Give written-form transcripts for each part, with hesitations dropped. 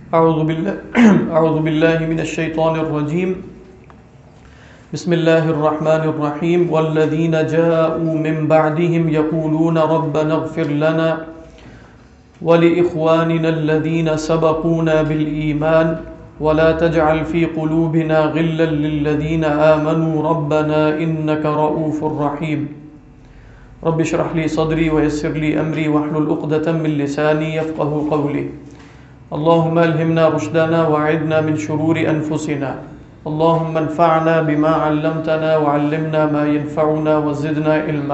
اعوذ باللہ من الشیطان الرجیم بسم اللہ الرحمن الرحیم والذین جاءوا من بعدهم یقولون ربنا اغفر لنا ولإخواننا الذین سبقونا بالایمان ولا تجعل في قلوبنا غلا للذین آمنوا ربنا انك رؤوف رحیم رب اشرح لي صدری ويسر لي امری واحلل عقدة من لسانی يفقهوا قولی اللهم الهمنا رشدنا وعدنا من شرور انفسنا اللهم انفعنا بما علمتنا وعلمنا ما ينفعنا وزدنا علما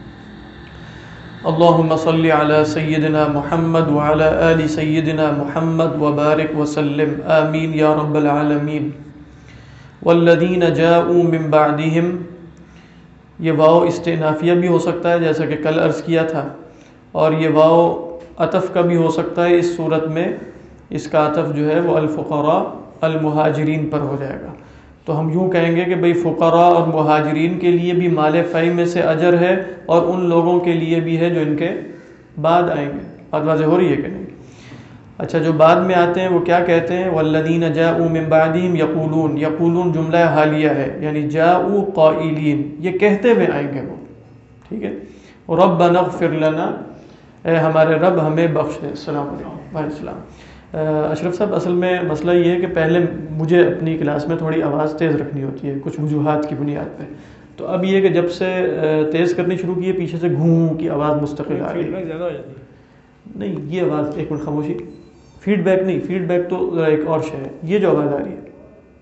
اللهم صل على سيدنا محمد وعلى آل سيدنا محمد وبارك وسلم آمين يا رب العالمين والذين جاءوا من بعدهم یہ واو استئنافیہ بھی ہو سکتا ہے جیسا کہ کل عرض کیا تھا، اور یہ واو عطف کا بھی ہو سکتا ہے۔ اس صورت میں اس کا عطف جو ہے وہ الفقراء المہاجرین پر ہو جائے گا، تو ہم یوں کہیں گے کہ بھئی فقراء اور مہاجرین کے لیے بھی مال فی میں سے اجر ہے، اور ان لوگوں کے لیے بھی ہے جو ان کے بعد آئیں گے۔ بات واضح ہو رہی ہے کہ نہیں؟ اچھا، جو بعد میں آتے ہیں وہ کیا کہتے ہیں؟ والذین جاءوا من بعدہم یقولون، یقولون جملہ حالیہ ہے، یعنی جاءوا قائلین، یہ کہتے ہوئے آئیں گے وہ، ٹھیک ہے۔ ربنا اغفر لنا، اے ہمارے رب ہمیں بخش دے۔ السلام علیکم وعلیکم السلام۔ اشرف صاحب، اصل میں مسئلہ یہ ہے کہ پہلے مجھے اپنی کلاس میں تھوڑی آواز تیز رکھنی ہوتی ہے کچھ وجوہات کی بنیاد پہ، تو اب یہ کہ جب سے تیز کرنی شروع کی ہے پیچھے سے گھوں کی آواز مستقل آ رہی ہے۔ نہیں، یہ آواز، ایک منٹ خاموشی، فیڈ بیک نہیں، فیڈ بیک تو ذرا ایک اور شے ہے، یہ جو آواز آ رہی ہے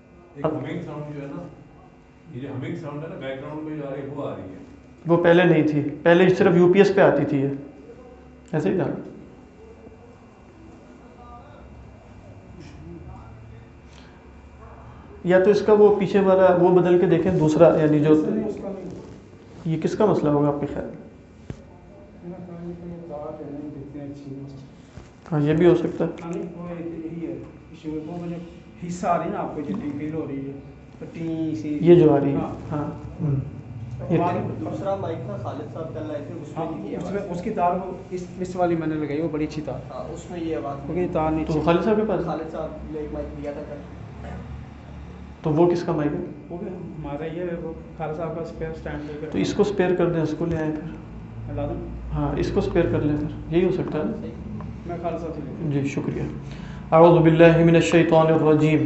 وہ پہلے نہیں تھی، پہلے صرف یو پی ایس پہ آتی تھی، یہ ایسے ہی تھا۔ یا تو اس کا وہ پیچھے والا وہ بدل کے دیکھیں دوسرا، یعنی جو یہ کس کا مسئلہ ہوگا آپ کے خیال میں؟ ہاں، یہ بھی ہو سکتا ہے۔ یہ جو آ رہی ہے، ہاں، اس کی تار اس والی میں نے لگائی، وہ بڑی اچھی تار، اس میں یہ آواز تار نہیں۔ تو خالد صاحب کے پاس خالد صاحب نے ایک مائک دیا تھا، تو وہ کس کا مائک ہے؟ وہ ہمارا یہ ہے، وہ خالد صاحب کا اسپیئر سٹینڈ لے کر، تو اس کو اسپیئر کر دیں، اس کو لے آئیں پھر۔ ہاں، اس کو اسپیئر کر لیں پھر، یہی ہو سکتا ہے نا؟ میں خالد صاحب سے، جی شکریہ۔ اعوذ باللہ من الشیطان الرجیم،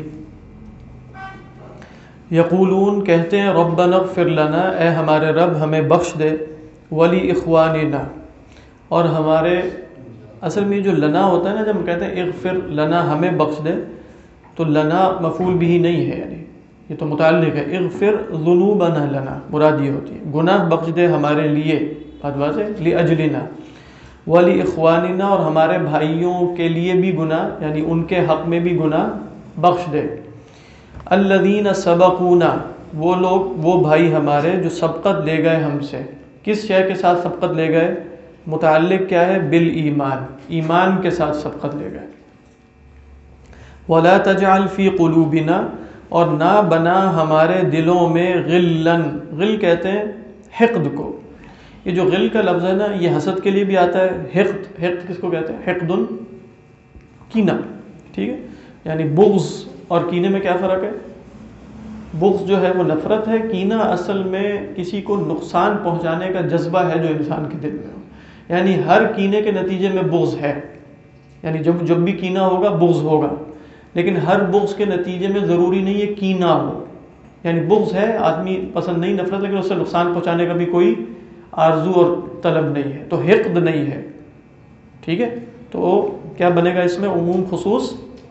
یقولون کہتے ہیں، ربنا اغفر لنا، اے ہمارے رب ہمیں بخش دے، ولی اخواننا، اور ہمارے، اصل میں جو لنا ہوتا ہے نا، جب ہم کہتے ہیں اغفر لنا ہمیں بخش دے، تو لنا مفعول بھی نہیں ہے، یعنی یہ تو متعلق ہے، اغفر ذنوبنا لنا، مراد یہ ہوتی ہے گناہ بخش دے ہمارے لیے، بات واضح، لاجلنا، ولی اخواننا، اور ہمارے بھائیوں کے لیے بھی گناہ، یعنی ان کے حق میں بھی گناہ بخش دے، الذین سبقونا، وہ لوگ، وہ بھائی ہمارے جو سبقت لے گئے ہم سے، کس شے کے ساتھ سبقت لے گئے؟ متعلق کیا ہے؟ بالایمان، ایمان کے ساتھ سبقت لے گئے۔ ولا تجعل فی قلوبنا، اور نہ بنا ہمارے دلوں میں، غلن، غل کہتے ہیں حقد کو، یہ جو غل کا لفظ ہے نا، یہ حسد کے لیے بھی آتا ہے، حقد، حقد کس کو کہتے ہیں؟ حقدن، کینہ، ٹھیک ہے، یعنی بغض اور کینے میں کیا فرق ہے؟ بغض جو ہے وہ نفرت ہے، کینہ اصل میں کسی کو نقصان پہنچانے کا جذبہ ہے جو انسان کے دل میں ہو، یعنی ہر کینے کے نتیجے میں بغض ہے، یعنی جب بھی کینہ ہوگا بغض ہوگا، لیکن ہر بغض کے نتیجے میں ضروری نہیں ہے کینہ ہو، یعنی بغض ہے، آدمی پسند نہیں نفرت، لیکن اس سے نقصان پہنچانے کا بھی کوئی آرزو اور طلب نہیں ہے، تو حقد نہیں ہے، ٹھیک ہے۔ تو کیا بنے گا اس میں؟ عموم خصوص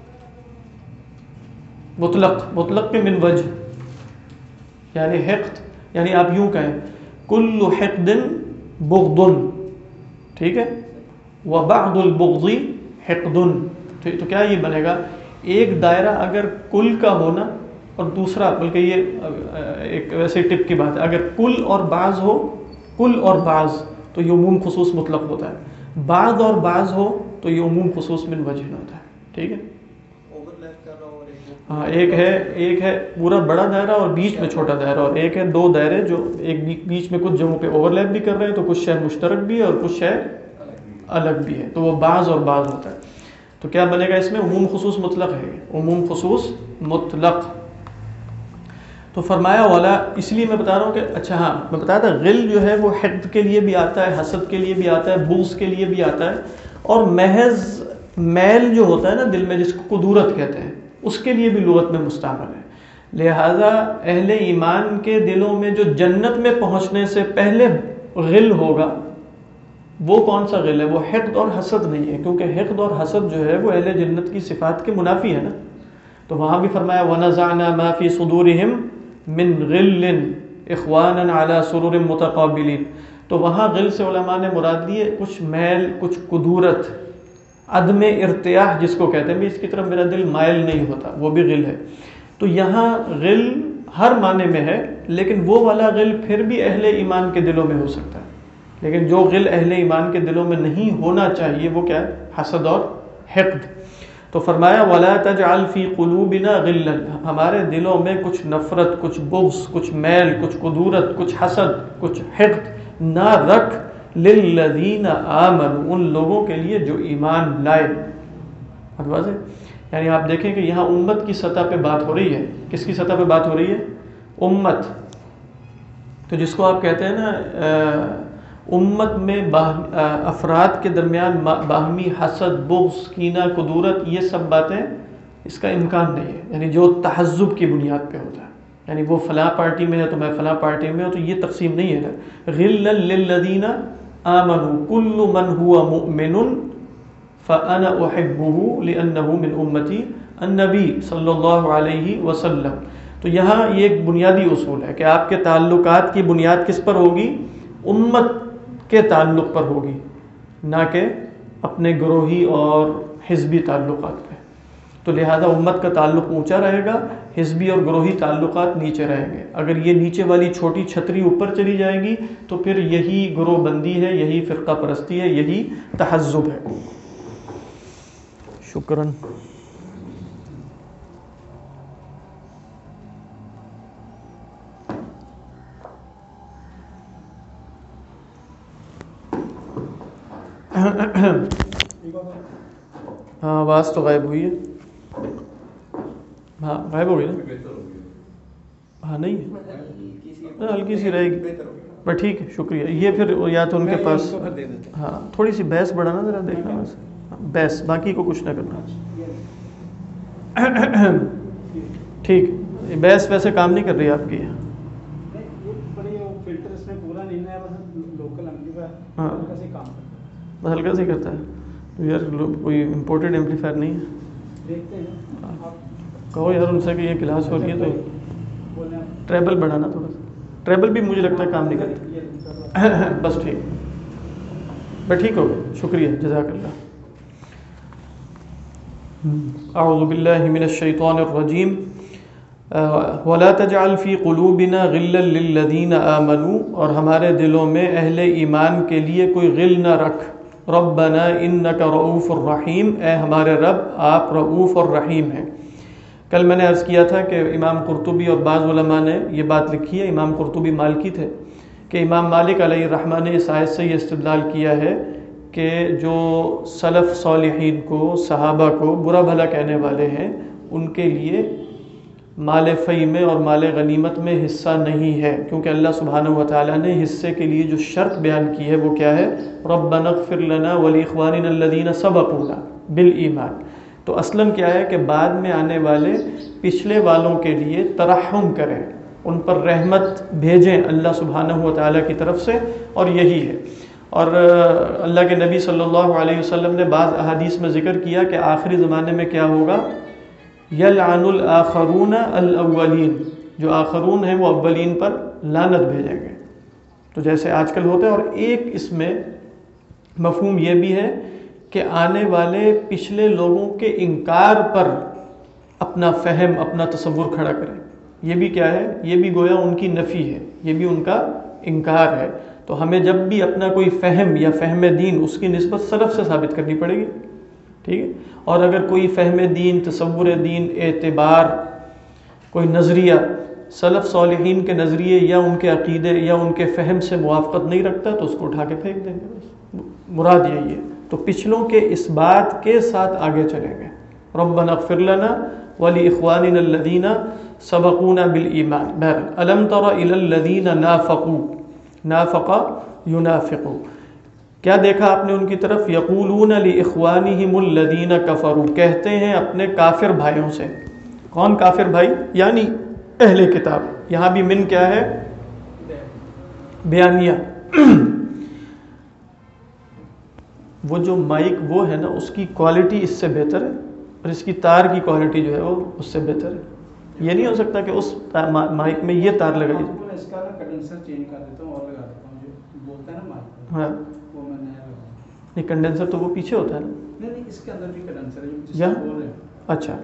مطلق، مطلق کے من وجہ، یعنی حقد، یعنی آپ یوں کہیں کل حقد بغض، ٹھیک ہے، وبعض البغض حقد، تو کیا یہ بنے گا؟ ایک دائرہ اگر کل کا ہونا اور دوسرا، بلکہ یہ ایک ویسے ٹپ کی بات ہے، اگر کل اور بعض ہو، کل اور بعض، تو یہ عموم خصوص مطلق ہوتا ہے، بعض اور بعض ہو تو یہ عموم خصوص من وجہ ہوتا ہے، ٹھیک ہے۔ ہاں، ایک ہے پورا بڑا دائرہ اور بیچ میں چھوٹا دائرہ، اور ایک ہے دو دائرے جو ایک بیچ میں کچھ جگہوں پہ اوور لیپ بھی کر رہے ہیں، تو کچھ شے مشترک بھی ہے اور کچھ شے الگ بھی ہے، تو وہ بعض اور بعض ہوتا ہے۔ تو کیا بنے گا اس میں؟ عموم خصوص مطلق ہے، عموم خصوص مطلق. تو فرمایا والا، اس لیے میں بتا رہا ہوں کہ اچھا ہاں میں بتایا تھا غل جو ہے وہ حقد کے لیے بھی آتا ہے، حسد کے لیے بھی آتا ہے، بغض کے لیے بھی آتا ہے، اور محض میل جو ہوتا ہے نا دل میں، جس کو قدورت کہتے ہیں، اس کے لیے بھی لغت میں مستعمل ہے. لہذا اہل ایمان کے دلوں میں جو جنت میں پہنچنے سے پہلے غل ہوگا، وہ کون سا غل ہے؟ وہ حقد اور حسد نہیں ہے، کیونکہ حقد اور حسد جو ہے وہ اہل جنت کی صفات کے منافی ہے نا. تو وہاں بھی فرمایا وَنَزَعْنَا مَا فِي صُدُورِهِمْ مِنْ غِلٍّ إِخْوَانًا عَلَى سُرُرٍ مُتَقَابِلِينَ. تو وہاں غل سے علماء نے مراد لیے کچھ میل، کچھ قدورت، عدم ارتیاح جس کو کہتے ہیں، بھی اس کی طرف میرا دل مائل نہیں ہوتا، وہ بھی غل ہے. تو یہاں غل ہر معنی میں ہے، لیکن وہ والا غل پھر بھی اہل ایمان کے دلوں میں ہو سکتا ہے. لیکن جو غل اہل ایمان کے دلوں میں نہیں ہونا چاہیے وہ کیا ہے؟ حسد اور حقد. تو فرمایا وَلَا تَجْعَلْ فِي قُلُوبِنَا غِلًّا، ہمارے دلوں میں کچھ نفرت، کچھ بغض، کچھ میل، کچھ قدورت، کچھ حسد، کچھ حقد نہ رکھ لِلَّذِينَ آمَنُوا، ان لوگوں کے لیے جو ایمان لائے. واضح؟ یعنی آپ دیکھیں کہ یہاں امت کی سطح پہ بات ہو رہی ہے. کس کی سطح پہ بات ہو رہی ہے؟ امت. تو جس کو آپ کہتے ہیں نا امت میں افراد کے درمیان باہمی حسد، بغض، کینہ، قدورت، یہ سب باتیں اس کا امکان نہیں ہے. یعنی جو تحزب کی بنیاد پہ ہوتا ہے، یعنی وہ فلاں پارٹی میں ہے تو میں فلاں پارٹی میں ہوں، تو یہ تقسیم نہیں ہے نا. غلا للذین آمنوا کل من هو مؤمن فانا احبه لانه من امتی النبی صلی اللہ علیہ وسلم. تو یہاں یہ ایک بنیادی اصول ہے کہ آپ کے تعلقات کی بنیاد کس پر ہوگی؟ امت کے تعلق پر ہوگی، نہ کہ اپنے گروہی اور حزبی تعلقات پہ. تو لہذا امت کا تعلق اونچا رہے گا، حزبی اور گروہی تعلقات نیچے رہیں گے. اگر یہ نیچے والی چھوٹی چھتری اوپر چلی جائے گی تو پھر یہی گروہ بندی ہے، یہی فرقہ پرستی ہے، یہی تحزب ہے. شکراً. ہاں آواز تو غائب ہوئی ہے. ہاں غائب ہو گئی نا؟ ہاں نہیں ہے، ہلکی سی رہے گی پر ٹھیک ہے. شکریہ. یہ پھر یا تو ان کے پاس ہاں تھوڑی سی بحث بڑھانا، ذرا دیکھنا بس بحث، باقی کو کچھ نہ کرنا. ٹھیک. بحث ویسے کام نہیں کر رہی آپ کی. ہاں بس ہلکا سے کرتا ہے. تو یار کوئی امپورٹڈ ایمپلیفائر نہیں ہے. کہو یار ان سے کہ یہ کلاس ہو رہی ہے تو ٹریبل بڑھانا تھوڑا سا. ٹریبل بھی مجھے لگتا ہے کام نہیں کرتا. بس ٹھیک، بس ٹھیک ہو گیا. شکریہ، جزاک اللہ. اعوذ باللہ من الشیطان الرجیم. وَلَا تَجْعَلْ فِي قُلُوبِنَا غِلًّا لِلَّذِينَ آمَنُوا، اور ہمارے دلوں میں اہل ایمان کے لیے کوئی غل نہ رکھ. رَبَّنَا إِنَّكَ رَؤُوفٌ الرحیم، اے ہمارے رب آپ رؤوف اور رحیم ہیں. کل میں نے عرض کیا تھا کہ امام قرطبی اور بعض علماء نے یہ بات لکھی ہے، امام قرطبی مالکی تھے، کہ امام مالک علیہ الرحمہ نے اس آیت سے یہ استدلال کیا ہے کہ جو سلف صالحین کو، صحابہ کو برا بھلا کہنے والے ہیں، ان کے لیے مال فی میں اور مال غنیمت میں حصہ نہیں ہے، کیونکہ اللہ سبحانہ وتعالیٰ نے حصے کے لیے جو شرط بیان کی ہے وہ کیا ہے؟ ربنا اغفر لنا ولاخواننا الذین سبقونا بالایمان. تو اصلاً کیا ہے کہ بعد میں آنے والے پچھلے والوں کے لیے ترحم کریں، ان پر رحمت بھیجیں اللہ سبحانہ وتعالیٰ کی طرف سے، اور یہی ہے. اور اللہ کے نبی صلی اللہ علیہ وسلم نے بعض احادیث میں ذکر کیا کہ آخری زمانے میں کیا ہوگا؟ یلعن الاخرون الاولین، جو آخرون ہیں وہ اولین پر لعنت بھیجیں گے. تو جیسے آج کل ہوتا ہے. اور ایک اس میں مفہوم یہ بھی ہے کہ آنے والے پچھلے لوگوں کے انکار پر اپنا فہم، اپنا تصور کھڑا کریں. یہ بھی کیا ہے؟ یہ بھی گویا ان کی نفی ہے، یہ بھی ان کا انکار ہے. تو ہمیں جب بھی اپنا کوئی فہم یا فہم دین اس کی نسبت سلف سے ثابت کرنی پڑے گی. ٹھیک ہے. اور اگر کوئی فہم دین، تصور دین، اعتبار، کوئی نظریہ سلف صالحین کے نظریے یا ان کے عقیدے یا ان کے فہم سے موافقت نہیں رکھتا تو اس کو اٹھا کے پھینک دیں گے. بس مراد یہی ہے. تو پچھلوں کے اس بات کے ساتھ آگے چلیں گے. ربنا اغفر لنا ولاخواننا الذین سبقونا بالایمان. بہرحال الم تر الی الذین نافق ینافقوا، کیا دیکھا آپ نے ان کی طرف؟ یقولون لاخوانہم الذین کفروا، کہتے ہیں اپنے کافر بھائیوں سے. کون کافر بھائی؟ یعنی اہل کتاب. یہاں بھی من کیا ہے؟ بیانیہ. وہ جو مائک وہ ہے نا، اس کی کوالٹی اس سے بہتر ہے، اور اس کی تار کی کوالٹی جو ہے وہ اس سے بہتر ہے. یہ نہیں ہو سکتا کہ اس مائک میں یہ تار لگائی جائے. اس کا کنڈنسر چینج کر دیتا ہوں اور لگا دیتا ہوں، جو بولتا ہے نا مائک، ہاں وہ میں نیا لگا. نہیں، کنڈینسر تو وہ پیچھے ہوتا ہے نا. نہیں، اس کے اندر بھی کنڈنسر ہے جس یا کو بول رہے ہیں. اچھا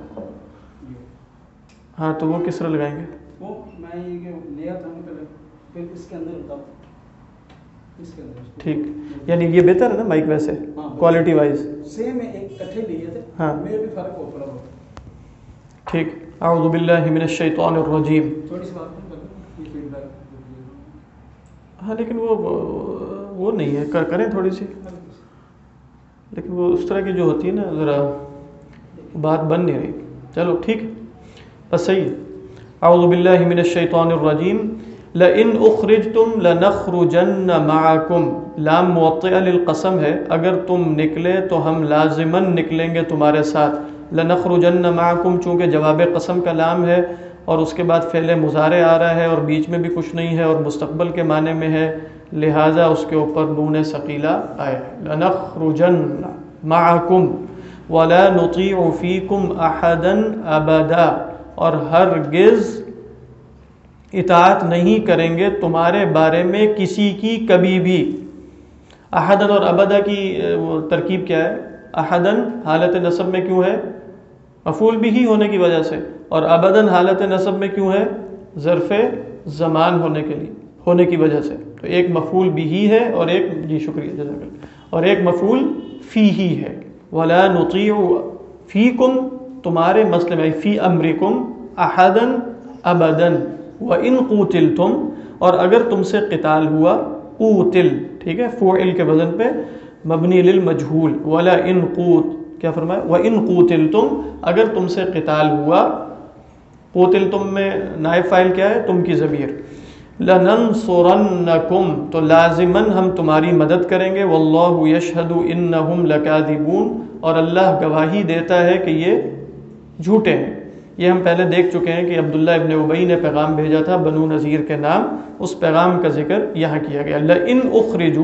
ہاں، تو وہ کس طرح لگائیں گے؟ وہ میں یہ لیا تھا پہلے، پھر اس کے اندر ہوتا اس کے اندر. ٹھیک، یعنی یہ بہتر ہے نا مائک ویسے کوالٹی وائز؟ سیم ہے، ایک کٹھے لیے تھے. ہاں میرے بھی فرق ہو پڑا. ٹھیک. اعوذ باللہ من الشیطان الرجیم. تھوڑی سی بات یہ فیڈ بیک. ہاں لیکن وہ نہیں ہے، کریں تھوڑی سی، لیکن وہ اس طرح کی جو ہوتی ہے نا ذرا بات بن نہیں رہی. چلو ٹھیک بس صحیح ہے. اعوذ باللہ من الشیطان الرجیم. لئن اخرجتم لنخرجن معکم، لام موطئہ للقسم ہے، اگر تم نکلے تو ہم لازماً نکلیں گے تمہارے ساتھ. لنخرجن معکم چونکہ جواب قسم کا لام ہے اور اس کے بعد فعل مضارع آ رہا ہے اور بیچ میں بھی کچھ نہیں ہے اور مستقبل کے معنی میں ہے، لہٰذا اس کے اوپر نون ثقیلہ آیا ہے. لنخرجن معکم ولا نطیع فیکم احدا ابدا، اور ہرگز اطاعت نہیں کریں گے تمہارے بارے میں کسی کی کبھی بھی. احدن اور ابدا کی ترکیب کیا ہے؟ احدن حالت نصب میں کیوں ہے؟ مفعول بھی ہونے کی وجہ سے، اور ابدن حالت نصب میں کیوں ہے؟ ظرف زمان ہونے کی وجہ سے. تو ایک مفعول بھی ہے اور ایک، جی شکریہ جزاک اللہ، اور ایک مفعول فی ہی ہے. ولا نطیع فیکم تمہارے مسئلے میں، فی امرکم احدن ابدن. وَإِن قُوتِلْتُمْ اور اگر تم سے قتال ہوا، قوتل ٹھیک ہے فعل کے وزن پہ مبنی للمجہول. ولا ان قوت کیا فرمایا؟ وَإِن قُوتِلْتُمْ اگر تم سے قتال ہوا، قوتلتم میں نائب فاعل کیا ہے؟ تم کی ضمیر. لَنَنْصُرَنَّكُمْ تو لازماً ہم تمہاری مدد کریں گے. وَاللَّهُ يَشْهَدُ إِنَّهُمْ لَكَاذِبُونَ اور اللہ گواہی دیتا ہے کہ یہ جھوٹے ہیں. یہ ہم پہلے دیکھ چکے ہیں کہ عبداللہ ابن ابی نے پیغام بھیجا تھا بنو نذیر کے نام، اس پیغام کا ذکر یہاں کیا گیا. لئن اخرجوا،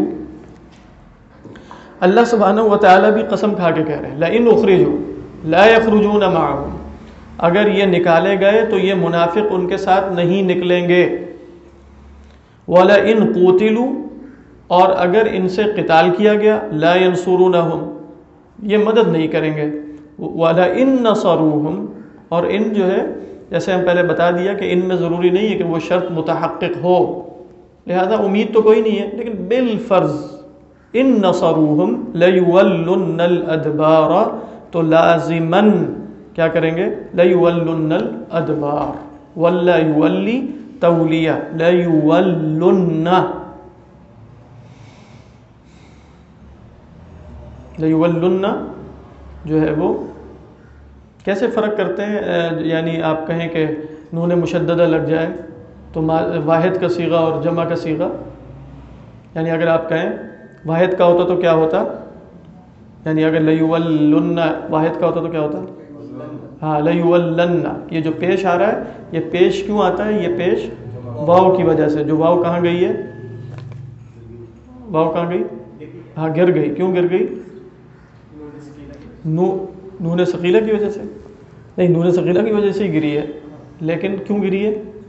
اللہ سبحانہ و تعالیٰ بھی قسم کھا کے کہہ رہے ہیں لئن اخرجوا لا یخرجون معهم، اگر یہ نکالے گئے تو یہ منافق ان کے ساتھ نہیں نکلیں گے. وَلَئِن قُوتِلُوا اور اگر ان سے قتال کیا گیا، لا ينصرونهم یہ مدد نہیں کریں گے. وَلَئِن نَصَرُوهُمْ اور ان جو ہے جیسے ہم پہلے بتا دیا کہ ان میں ضروری نہیں ہے کہ وہ شرط متحقق ہو، لہذا امید تو کوئی نہیں ہے، لیکن بالفرض ان نصروہم لیولن الادبار تو لازماً کیا کریں گے؟ لیولن الادبار. ولا یولی تولیہ، لیولن لیولن جو ہے وہ کیسے فرق کرتے ہیں؟ یعنی آپ کہیں کہ نون مشددہ لگ جائے تو واحد کا صیغہ اور جمع کا صیغہ، یعنی اگر آپ کہیں واحد کا ہوتا تو کیا ہوتا؟ یعنی اگر لیولن واحد کا ہوتا تو کیا ہوتا؟ ہاں لیولن. یہ جو پیش آ رہا ہے یہ پیش کیوں آتا ہے؟ یہ پیش واو کی وجہ سے. جو واو کہاں گئی ہے؟ واو کہاں گئی؟ ہاں گر گئی. کیوں گر گئی؟ نون ثقیلہ کی وجہ سے نہیں، نون ثقیلہ کی وجہ سے ہی گری ہے. لیکن کیوں گری ہے؟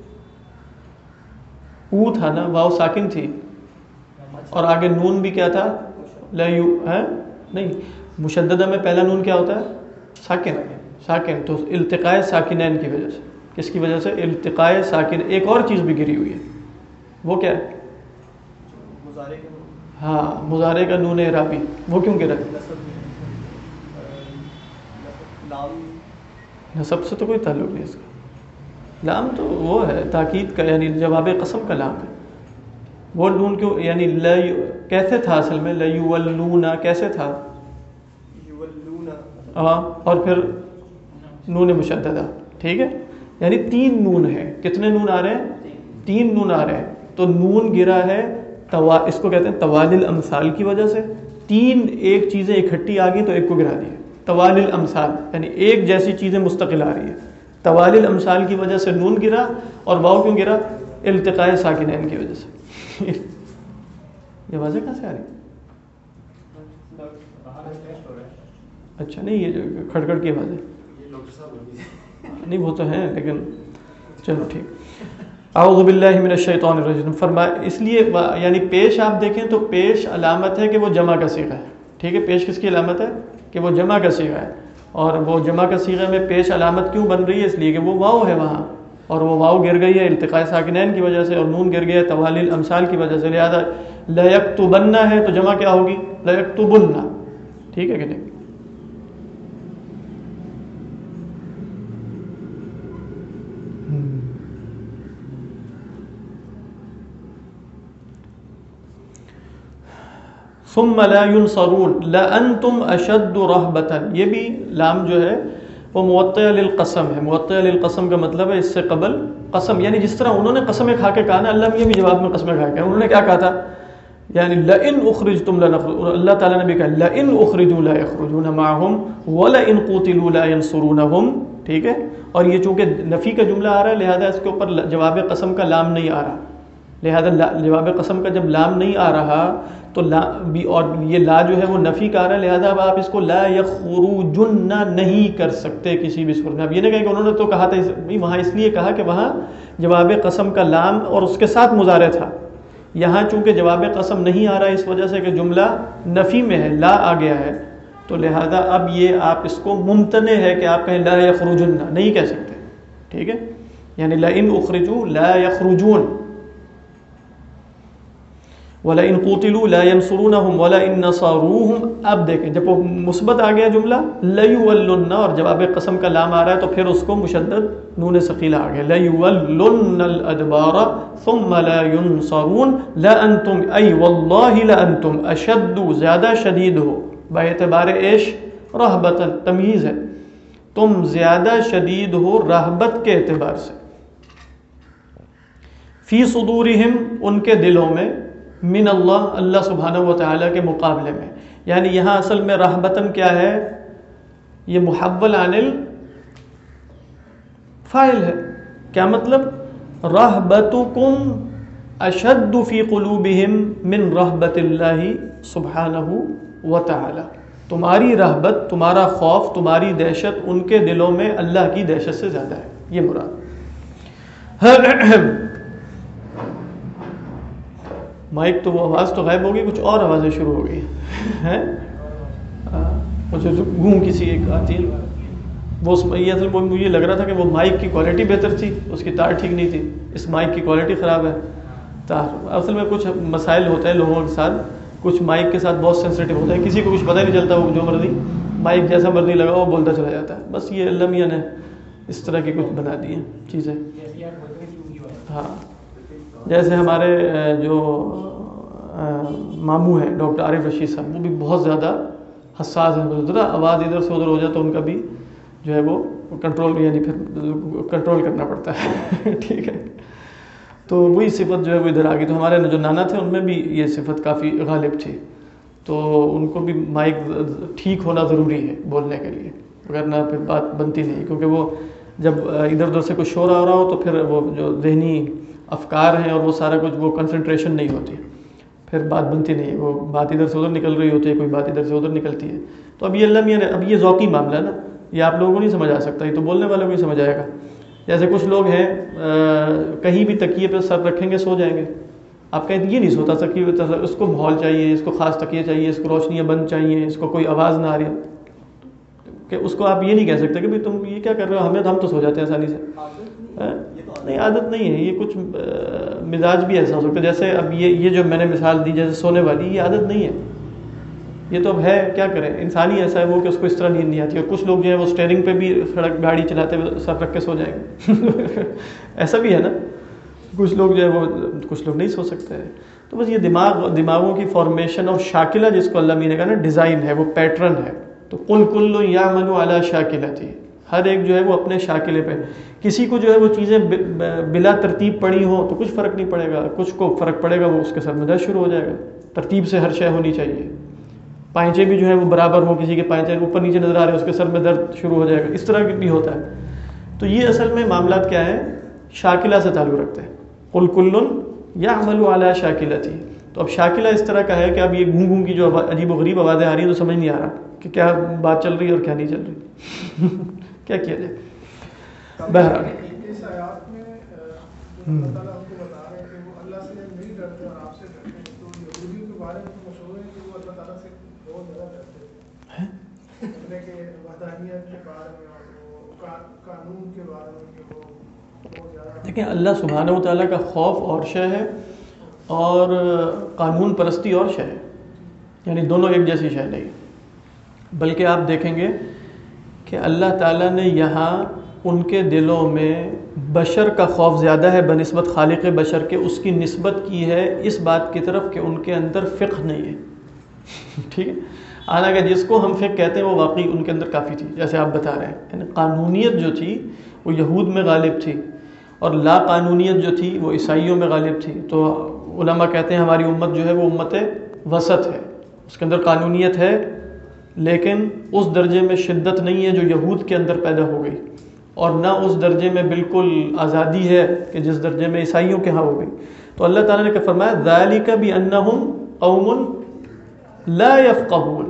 او تھا نا، واو ساکن تھی اور آگے نون بھی کیا تھا؟ نہیں، مشددہ میں پہلا نون کیا ہوتا ہے؟ ساکن. تو التقاء ساکنین کی وجہ سے. کس کی وجہ سے؟ التقاء ساکن. ایک اور چیز بھی گری ہوئی ہے، وہ کیا ہے؟ ہاں مضارع کا نون اعرابی. وہ کیوں گرا؟ نسب سے تو کوئی تعلق نہیں اس کا. لام تو وہ ہے تاکید کا، یعنی جواب قسم کا لام ہے. وہ نون کیوں، یعنی کیسے تھا اصل میں؟ لیولون کیسے تھا؟ اور پھر نون مشددہ، ٹھیک ہے، یعنی 3 نون ہے. کتنے نون آ رہے ہیں؟ 3 نون آ رہے ہیں. تو نون گرا ہے اس کو کہتے ہیں توالی الامثال کی وجہ سے. 3 ایک چیزیں اکٹھی آ گئی تو ایک کو گرا دیا. توالی الامثال یعنی ایک جیسی چیزیں مستقل آ رہی ہے. توالی الامثال کی وجہ سے نون گرا. اور واو کیوں گرا؟ التقاء ساکنین کی وجہ سے. یہ واضح کہاں سے آ رہی؟ اچھا نہیں، یہ جو کھڑکڑ کی آواز ہے نہیں، وہ تو ہیں لیکن چلو ٹھیک. اعوذ باللہ من الشیطان الرجیم. فرمایا اس لیے یعنی پیش آپ دیکھیں تو پیش علامت ہے کہ وہ جمع کا صیغہ ہے. ٹھیک ہے، پیش کس کی علامت ہے؟ کہ وہ جمع کا صیغہ ہے. اور وہ جمع کا صیغہ میں پیش علامت کیوں بن رہی ہے؟ اس لیے کہ وہ واو ہے وہاں، اور وہ واو گر گئی ہے التقاء ساکنین کی وجہ سے، اور نون گر گیا ہے توالی الامثال کی وجہ سے. لہذا لیکتبن ہے تو جمع کیا ہوگی؟ لیکتبن. ٹھیک ہے کہ نہیں؟ ثم لا ينصرون لأنتم اشد رهبة. یہ بھی لام جو ہے وہ موطئ للقسم ہے. موطئ للقسم کا مطلب ہے اس سے قبل قسم، یعنی جس طرح انہوں نے قسمیں کھا کے کہا نا، اللہ نے یہ بھی جواب میں قسمیں کھا کے، انہوں نے کیا کہا تھا؟ یعنی لئن اخرجتم لنخرج، اللہ تعالیٰ نے بھی کہا لئن اخرجوا لا يخرجون معهم ولئن قتلوا لا ينصرونهم. ٹھیک ہے، اور یہ چونکہ نفی کا جملہ آ رہا ہے لہذا اس کے اوپر جواب قسم کا لام نہیں آ رہا. لہذا جواب قسم کا جب لام نہیں آ رہا تو لا بھی، اور یہ لا جو ہے وہ نفی کا آ رہا ہے، لہذا اب آپ اس کو لا یخرجن نہیں کر سکتے کسی بھی صورت میں. اب یہ نہیں کہیں کہ انہوں نے تو کہا تھا وہاں، اس لیے کہا کہ وہاں جواب قسم کا لام اور اس کے ساتھ مضارع تھا. یہاں چونکہ جواب قسم نہیں آ رہا ہے اس وجہ سے کہ جملہ نفی میں ہے، لا آ گیا ہے، تو لہذا اب یہ آپ اس کو ممتنع ہے کہ آپ کہیں لا یخرجن، نہیں کہہ سکتے. ٹھیک ہے، یعنی لئن اخرجوا لا یخرجون وَلَئِن قُوتِلُوا لَا يَنْصُرُونَهُمْ وَلَئِن نَصَرُوهُمْ. اب دیکھیں جب وہ مثبت آ گیا جملہ لَيُوَلُّنَّ اور جواب قسم کا لام آ رہا ہے تو پھر اس کو مشدد نون ثقیلہ آ گیا لَيُوَلُّنَّ الْأَدْبَارَ ثُمَّ لَا يُنْصَرُونَ لَأَنْتُمْ أَيْ وَاللَّهِ لَأَنْتُمْ أَشَدُّ زیادہ شدید ہو، باعتبار ایش رہبتاً تمییز ہے، تم زیادہ شدید ہو رہبت کے اعتبار سے، فی صدورہم ان کے دلوں میں، من اللہ اللہ سبحانہ و تعالیٰ کے مقابلے میں. یعنی یہاں اصل میں رہبتاً کیا ہے؟ یہ محول عن الفاعل ہے. کیا مطلب؟ رہبتکم اشد فی قلوبہم من رہبت اللہ سبحانہ و تعالیٰ. تمہاری رہبت، تمہارا خوف، تمہاری دہشت ان کے دلوں میں اللہ کی دہشت سے زیادہ ہے، یہ مراد. مائک تو وہ آواز تو غائب ہو گئی، کچھ اور آوازیں شروع ہو گئی ہیں. مجھے گوں کسی ایک آتی ہے وہ، یہ اصل مجھے لگ رہا تھا کہ وہ مائک کی کوالٹی بہتر تھی، اس کی تار ٹھیک نہیں تھی، اس مائک کی کوالٹی خراب ہے. اصل میں کچھ مسائل ہوتے ہیں لوگوں کے ساتھ، کچھ مائک کے ساتھ بہت سینسیٹیو ہوتا ہے، کسی کو کچھ پتہ نہیں چلتا، وہ جو مرضی مائک جیسا مرضی لگاؤ وہ بولتا چلا جاتا ہے. بس یہ اللہ میاں نے اس طرح کی کچھ بنا دی ہیں چیزیں. ہاں، جیسے ہمارے جو ماموں ہیں ڈاکٹر عارف رشید صاحب، وہ بھی بہت زیادہ حساس ہیں. آواز ادھر سے ادھر ہو جائے تو ان کا بھی جو ہے وہ کنٹرول، یعنی پھر کنٹرول کرنا پڑتا ہے. ٹھیک ہے، تو وہی صفت جو ہے وہ ادھر آ گئی. تو ہمارے جو نانا تھے ان میں بھی یہ صفت کافی غالب تھی، تو ان کو بھی مائک ٹھیک ہونا ضروری ہے بولنے کے لیے، ورنہ پھر بات بنتی نہیں. کیونکہ وہ جب ادھر ادھر سے کچھ شور آ رہا ہو تو پھر وہ جو ذہنی افکار ہیں اور وہ سارا کچھ، وہ کنسنٹریشن نہیں ہوتی، پھر بات بنتی نہیں ہے. وہ بات ادھر سے ادھر نکل رہی ہوتی ہے، کوئی بات ادھر سے ادھر نکلتی ہے. تو اب یہ اللہ میاں نے، اب یہ ذوقی معاملہ ہے نا، یہ آپ لوگوں کو نہیں سمجھ آ سکتا، یہ تو بولنے والوں کو ہی سمجھ آئے گا. جیسے کچھ لوگ ہیں کہیں بھی تکیے پہ سر رکھیں گے سو جائیں گے. آپ کہیں یہ نہیں سوتا تکیے پہ، اس کو ماحول چاہیے، اس کو خاص تکیے چاہیے، اس کو روشنیاں بند چاہیے، اس کو کوئی آواز نہ آ رہی، کہ اس کو آپ یہ نہیں کہہ سکتے کہ بھائی تم یہ کیا کر رہے ہو، ہم تو سو جاتے ہیں آسانی سے. نہیں، عادت نہیں ہے، یہ کچھ مزاج بھی ایسا ہو سکتا ہے. جیسے اب یہ جو میں نے مثال دی جیسے سونے والی، یہ عادت نہیں ہے، یہ تو اب ہے، کیا کریں، انسانی ایسا ہے وہ کہ اس کو اس طرح نیند نہیں آتی. اور کچھ لوگ جو ہے وہ اسٹیئرنگ پہ بھی سڑک گاڑی چلاتے ہوئے سر رکھ کے سو جائیں گے. ایسا بھی ہے نا، کچھ لوگ جو ہے وہ، کچھ لوگ نہیں سو سکتے ہیں. تو بس یہ دماغوں کی فارمیشن اور شاکلہ جس کو اللہ میاں نے کہا نا ڈیزائن ہے، وہ پیٹرن ہے، تو قل کل یعمل علی شاکلتہ، ہر ایک جو ہے وہ اپنے شاکلے پہ. کسی کو جو ہے وہ چیزیں بلا ترتیب پڑی ہوں تو کچھ فرق نہیں پڑے گا، کچھ کو فرق پڑے گا، وہ اس کے سر میں درد شروع ہو جائے گا. ترتیب سے ہر شے ہونی چاہیے. پائنچے بھی جو ہے وہ برابر ہوں، کسی کے پائنچے اوپر نیچے نظر آ رہے ہیں، اس کے سر میں درد شروع ہو جائے گا. اس طرح بھی ہوتا ہے. تو یہ اصل میں معاملات کیا ہیں؟ شاکلہ سے تعلق رکھتے ہیں. قل کل یعمل علی شاکلتہ. تو اب شاکلہ اس طرح کا ہے کہ اب یہ گھوں گھوں کی جو عجیب و غریب آوازیں آ رہی ہیں تو سمجھ نہیں آ رہا کہ کیا بات چل رہی ہے اور کیا نہیں چل رہی. کیا کیا جائے؟ بہرحال اس آیات میں اللہ تعالیٰ ہم کو بتا رہے ہیں کہ وہ اللہ سے نہیں ڈرتے اور آپ سے ڈرتے ہیں. تو یہودیوں کے بارے میں مشہور ہے کہ وہ اللہ تعالیٰ سے بہت زیادہ ڈرتے ہیں، مطلب کہ وحدانیت کے بارے میں اور وہ قانون کے بارے میں کہ وہ بہت زیادہ. دیکھیں اللہ سبحانہ و تعالیٰ کا خوف اور شے ہے اور قانون پرستی اور شے ہے، یعنی دونوں ایک جیسی شے نہیں. بلکہ آپ دیکھیں گے کہ اللہ تعالیٰ نے یہاں ان کے دلوں میں بشر کا خوف زیادہ ہے بنسبت خالق بشر کے، اس کی نسبت کی ہے اس بات کی طرف کہ ان کے اندر فقہ نہیں ہے. ٹھیک ہے، حالانکہ جس کو ہم فقہ کہتے ہیں وہ واقعی ان کے اندر کافی تھی، جیسے آپ بتا رہے ہیں. یعنی قانونیت جو تھی وہ یہود میں غالب تھی اور لا قانونیت جو تھی وہ عیسائیوں میں غالب تھی. تو علماء کہتے ہیں ہماری امت جو ہے وہ امت وسط ہے، اس کے اندر قانونیت ہے لیکن اس درجے میں شدت نہیں ہے جو یہود کے اندر پیدا ہو گئی، اور نہ اس درجے میں بالکل آزادی ہے کہ جس درجے میں عیسائیوں کے ہاں ہو گئی. تو اللہ تعالیٰ نے کیا فرمایا؟ ذَلِكَ بِأَنَّهُمْ قَوْمٌ لَا يَفْقَهُونَ.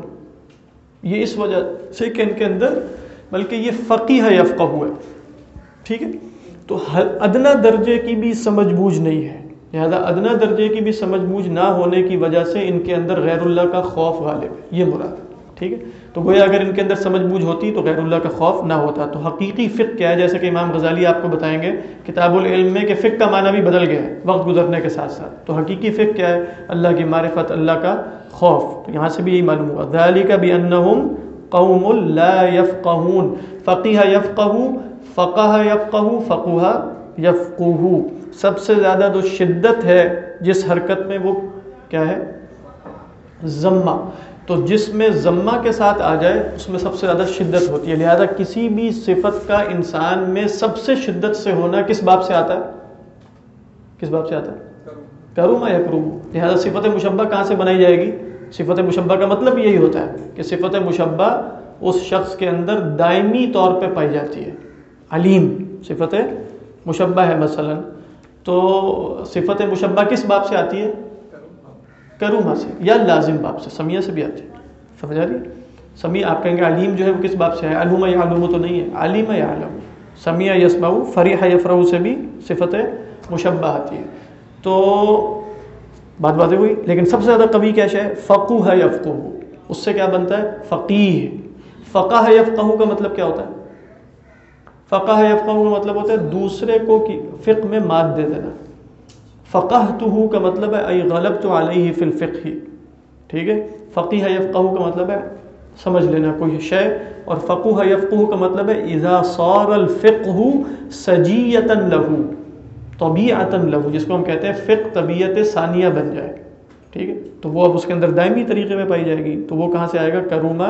یہ اس وجہ سے کہ ان کے اندر بلکہ یہ فقیہ یفقہ ہے. ٹھیک ہے، تو ادنا درجے کی بھی سمجھ بوجھ نہیں ہے، لہذا ادنا درجے کی بھی سمجھ بوجھ نہ ہونے کی وجہ سے ان کے اندر غیر اللہ کا خوف غالب ہے. یہ مراد ہے. ٹھیک ہے، تو گویا اگر ان کے اندر سمجھ بوجھ ہوتی تو غیر اللہ کا خوف نہ ہوتا. تو حقیقی فقہ کیا ہے؟ جیسے کہ امام غزالی آپ کو بتائیں گے کتاب العلم میں کہ فقہ کا معنی بھی بدل گیا ہے وقت گزرنے کے ساتھ ساتھ. تو حقیقی فقہ کیا ہے؟ اللہ کی معرفت، اللہ کا خوف. تو یہاں سے بھی یہی معلوم ہوا ذَلِكَ بِأَنَّهُمْ قَوْمٌ لَا يَفْقَهُونَ. فقیہ یفقہ، فقہ یفقہ، فقہ یفقہ. سب سے زیادہ جو شدت ہے جس حرکت میں وہ کیا ہے؟ ضمہ. تو جس میں ضمہ کے ساتھ آ جائے اس میں سب سے زیادہ شدت ہوتی ہے. لہذا کسی بھی صفت کا انسان میں سب سے شدت سے ہونا کس باب سے آتا ہے؟ کس باب سے آتا ہے؟ کروما یا کروم. لہذا صفت مشبہ کہاں سے بنائی جائے گی؟ صفت مشبہ کا مطلب یہی ہوتا ہے کہ صفت مشبہ اس شخص کے اندر دائمی طور پہ پائی جاتی ہے. علیم صفت مشبہ ہے مثلا، تو صفت مشبہ کس باب سے آتی ہے؟ کروما سے، یا لازم باب سے، سمیہ سے بھی آتی ہے. سمجھ آ رہی ہے؟ سمیع آپ کہیں گے علیم جو ہے وہ کس باب سے ہے؟ علوم یعلم تو نہیں ہے، علیم یعلم. سمیع یسمع، فریح یفرح سے بھی صفت مشبہ آتی ہے. تو بات باتیں ہوئی، لیکن سب سے زیادہ قوی کیا ہے؟ فقہ یفقہ. اس سے کیا بنتا ہے؟ فقیہ. فقہ یفقہ کا مطلب کیا ہوتا ہے؟ فقہ یفقہ کا مطلب ہوتا ہے دوسرے کو فقہ میں مات دے دینا. فقہتہ کا مطلب ہے ای غلبت علیہ فی الفقہ. ٹھیک ہے، فقیہ یفقہ کا مطلب ہے سمجھ لینا کوئی شے، اور فقہ یفقہ کا مطلب ہے اذا صار الفقہ سجیۃ لہ طبیعۃ لہ، جس کو ہم کہتے ہیں فقہ طبیعت ثانیہ بن جائے. ٹھیک ہے، تو وہ اب اس کے اندر دائمی طریقے میں پائی جائے گی. تو وہ کہاں سے آئے گا؟ کروما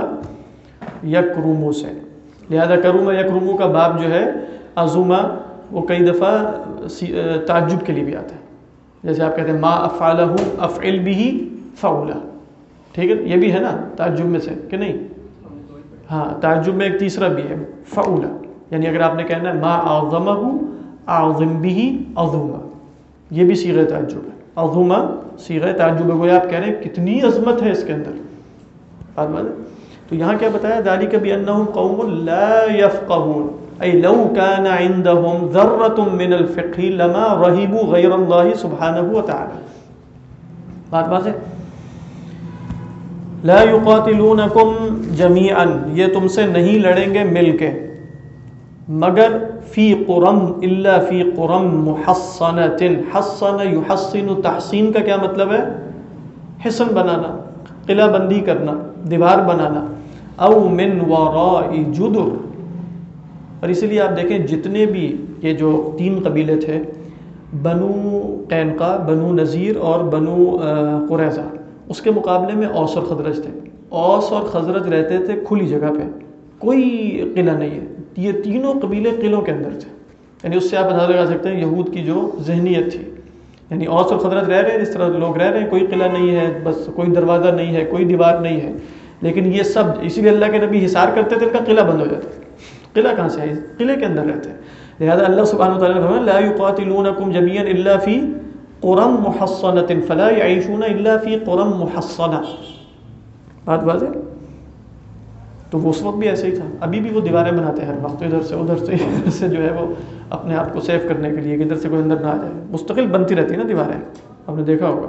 یکرمو سے. لہذا کروما یکرمو کا باب جو ہے عظوما، وہ کئی دفعہ تعجب کے لیے بھی آتا ہے. جیسے آپ کہتے ہیں ما افعلہ افعل بہ فعلا. ٹھیک ہے، یہ بھی ہے نا تعجب میں سے کہ نہیں؟ ہاں، تعجب میں ایک تیسرا بھی ہے فعلا، یعنی اگر آپ نے کہنا ہے ما اعظمہ اعظم بہ عظوما، یہ بھی صیغہ تعجب ہے. عظوما صیغہ تعجب ہے، گویا آپ کہہ رہے ہیں کتنی عظمت ہے اس کے اندر. بات بات. تو یہاں کیا بتایا؟ ذالک بانہم قوم لا یفقہون ای لو کان عندهم ذرۃ من الفقہ لما رہبوا غیر اللہ سبحانہ وتعالی. بات بات ہے. لا یقاتلونکم جمیعا، یہ تم سے نہیں لڑیں گے مل کے، مگر فی قرم الا فی قرم محصنۃ. حصن یحصن، تحسین کا کیا مطلب ہے؟ حصن بنانا، قلعہ بندی کرنا، دیوار بنانا. او من وراء جدر. اور اسی لیے آپ دیکھیں جتنے بھی یہ جو 3 قبیلے تھے، بنو قینقاع، بنو نذیر اور بنو قریظہ، اس کے مقابلے میں اوس اور خزرج تھے. اوس اور خزرج رہتے تھے کھلی جگہ پہ، کوئی قلعہ نہیں ہے، یہ تینوں قبیلے قلعوں کے اندر تھے. یعنی اس سے آپ اندازہ لگا سکتے ہیں یہود کی جو ذہنیت تھی. یعنی اوس اور خزرج رہ رہے ہیں جس طرح لوگ رہ رہے ہیں، کوئی قلعہ نہیں ہے، بس کوئی دروازہ نہیں ہے، کوئی دیوار نہیں ہے. لیکن یہ سب، اسی لیے اللہ کے نبی حصار کرتے تھے، ان کا قلعہ بند ہو جاتا. قلعہ کہاں سے ہے؟ قلعے کے اندر رہتے ہیں. لہذا اللہ سبحانہ وتعالیٰ نے فرمایا لا یقاتلونکم جميعا الا فی قرى محصنة فلا يعيشون الا فی قرى محصنة. بات واضح؟ تو وہ اس وقت بھی ایسے ہی تھا. ابھی بھی وہ دیواریں بناتے ہیں ہر وقت، ادھر سے ادھر سے جو ہے وہ اپنے آپ کو سیف کرنے کے لیے کہ ادھر سے کوئی اندر نہ آ جائے. مستقل بنتی رہتی ہے نا دیواریں، آپ نے دیکھا ہوگا.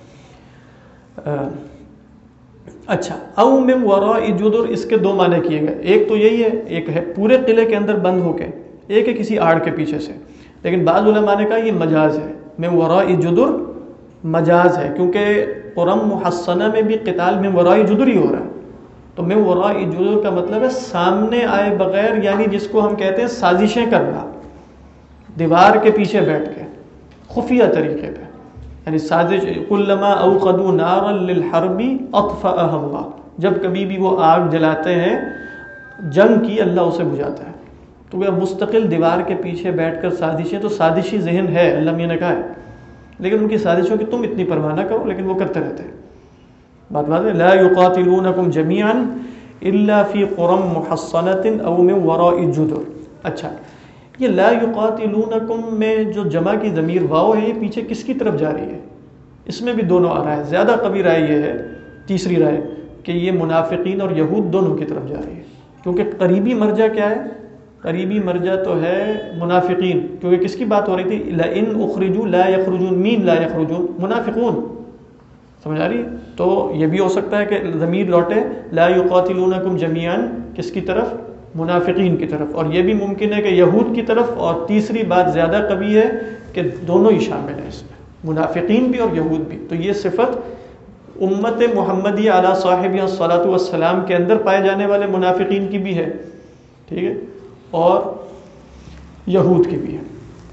اچھا، او من وراء جدر، اس کے دو معنی کیے گئے. ایک تو یہی ہے، ایک ہے پورے قلعے کے اندر بند ہو کے، ایک ہے کسی آڑ کے پیچھے سے. لیکن بعض علماء نے کہا یہ مجاز ہے. من وراء جدر مجاز ہے، کیونکہ قرم محصنہ میں بھی قتال من وراء جدر ہی ہو رہا ہے. تو من وراء جدر کا مطلب ہے سامنے آئے بغیر، یعنی جس کو ہم کہتے ہیں سازشیں کرنا، دیوار کے پیچھے بیٹھ کے خفیہ طریقے پہ. یعنی سازش، کلما اوقدوا نارا للحرب اطفأها اللہ، جب کبھی بھی وہ آگ جلاتے ہیں جنگ کی، اللہ اسے بجھاتا ہے. تو وہ مستقل دیوار کے پیچھے بیٹھ کر سازشیں، تو سازشی ذہن ہے، اللہ میاں نے کہا ہے. لیکن ان کی سازشوں کی تم اتنی پرواہ نہ کرو، لیکن وہ کرتے رہتے ہیں. بات بات ہے. لا یقاتلونکم جميعا الا فی قرى محصنة او من وراء جدر. اچھا، یہ لا یقاتلونکم میں جو جمع کی ضمیر واو ہے، یہ پیچھے کس کی طرف جا رہی ہے؟ اس میں بھی دونوں آ رہا ہے. زیادہ قوی رائے یہ ہے، تیسری رائے، کہ یہ منافقین اور یہود دونوں کی طرف جا رہی ہے. کیونکہ قریبی مرجع کیا ہے؟ قریبی مرجع تو ہے منافقین، کیونکہ کس کی بات ہو رہی تھی؟ لئن اخرجوا لا یخرجون، مین لا یخرجون، منافقون. سمجھ آ رہی ہے؟ تو یہ بھی ہو سکتا ہے کہ ضمیر لوٹے لا یقاتلونکم جميعا کس کی طرف؟ منافقین کی طرف. اور یہ بھی ممکن ہے کہ یہود کی طرف. اور تیسری بات زیادہ قوی ہے کہ دونوں ہی شامل ہیں اس میں، منافقین بھی اور یہود بھی. تو یہ صفت امت محمدی علی صاحبہ الصلاۃ والسلام کے اندر پائے جانے والے منافقین کی بھی ہے، ٹھیک ہے، اور یہود کی بھی ہے.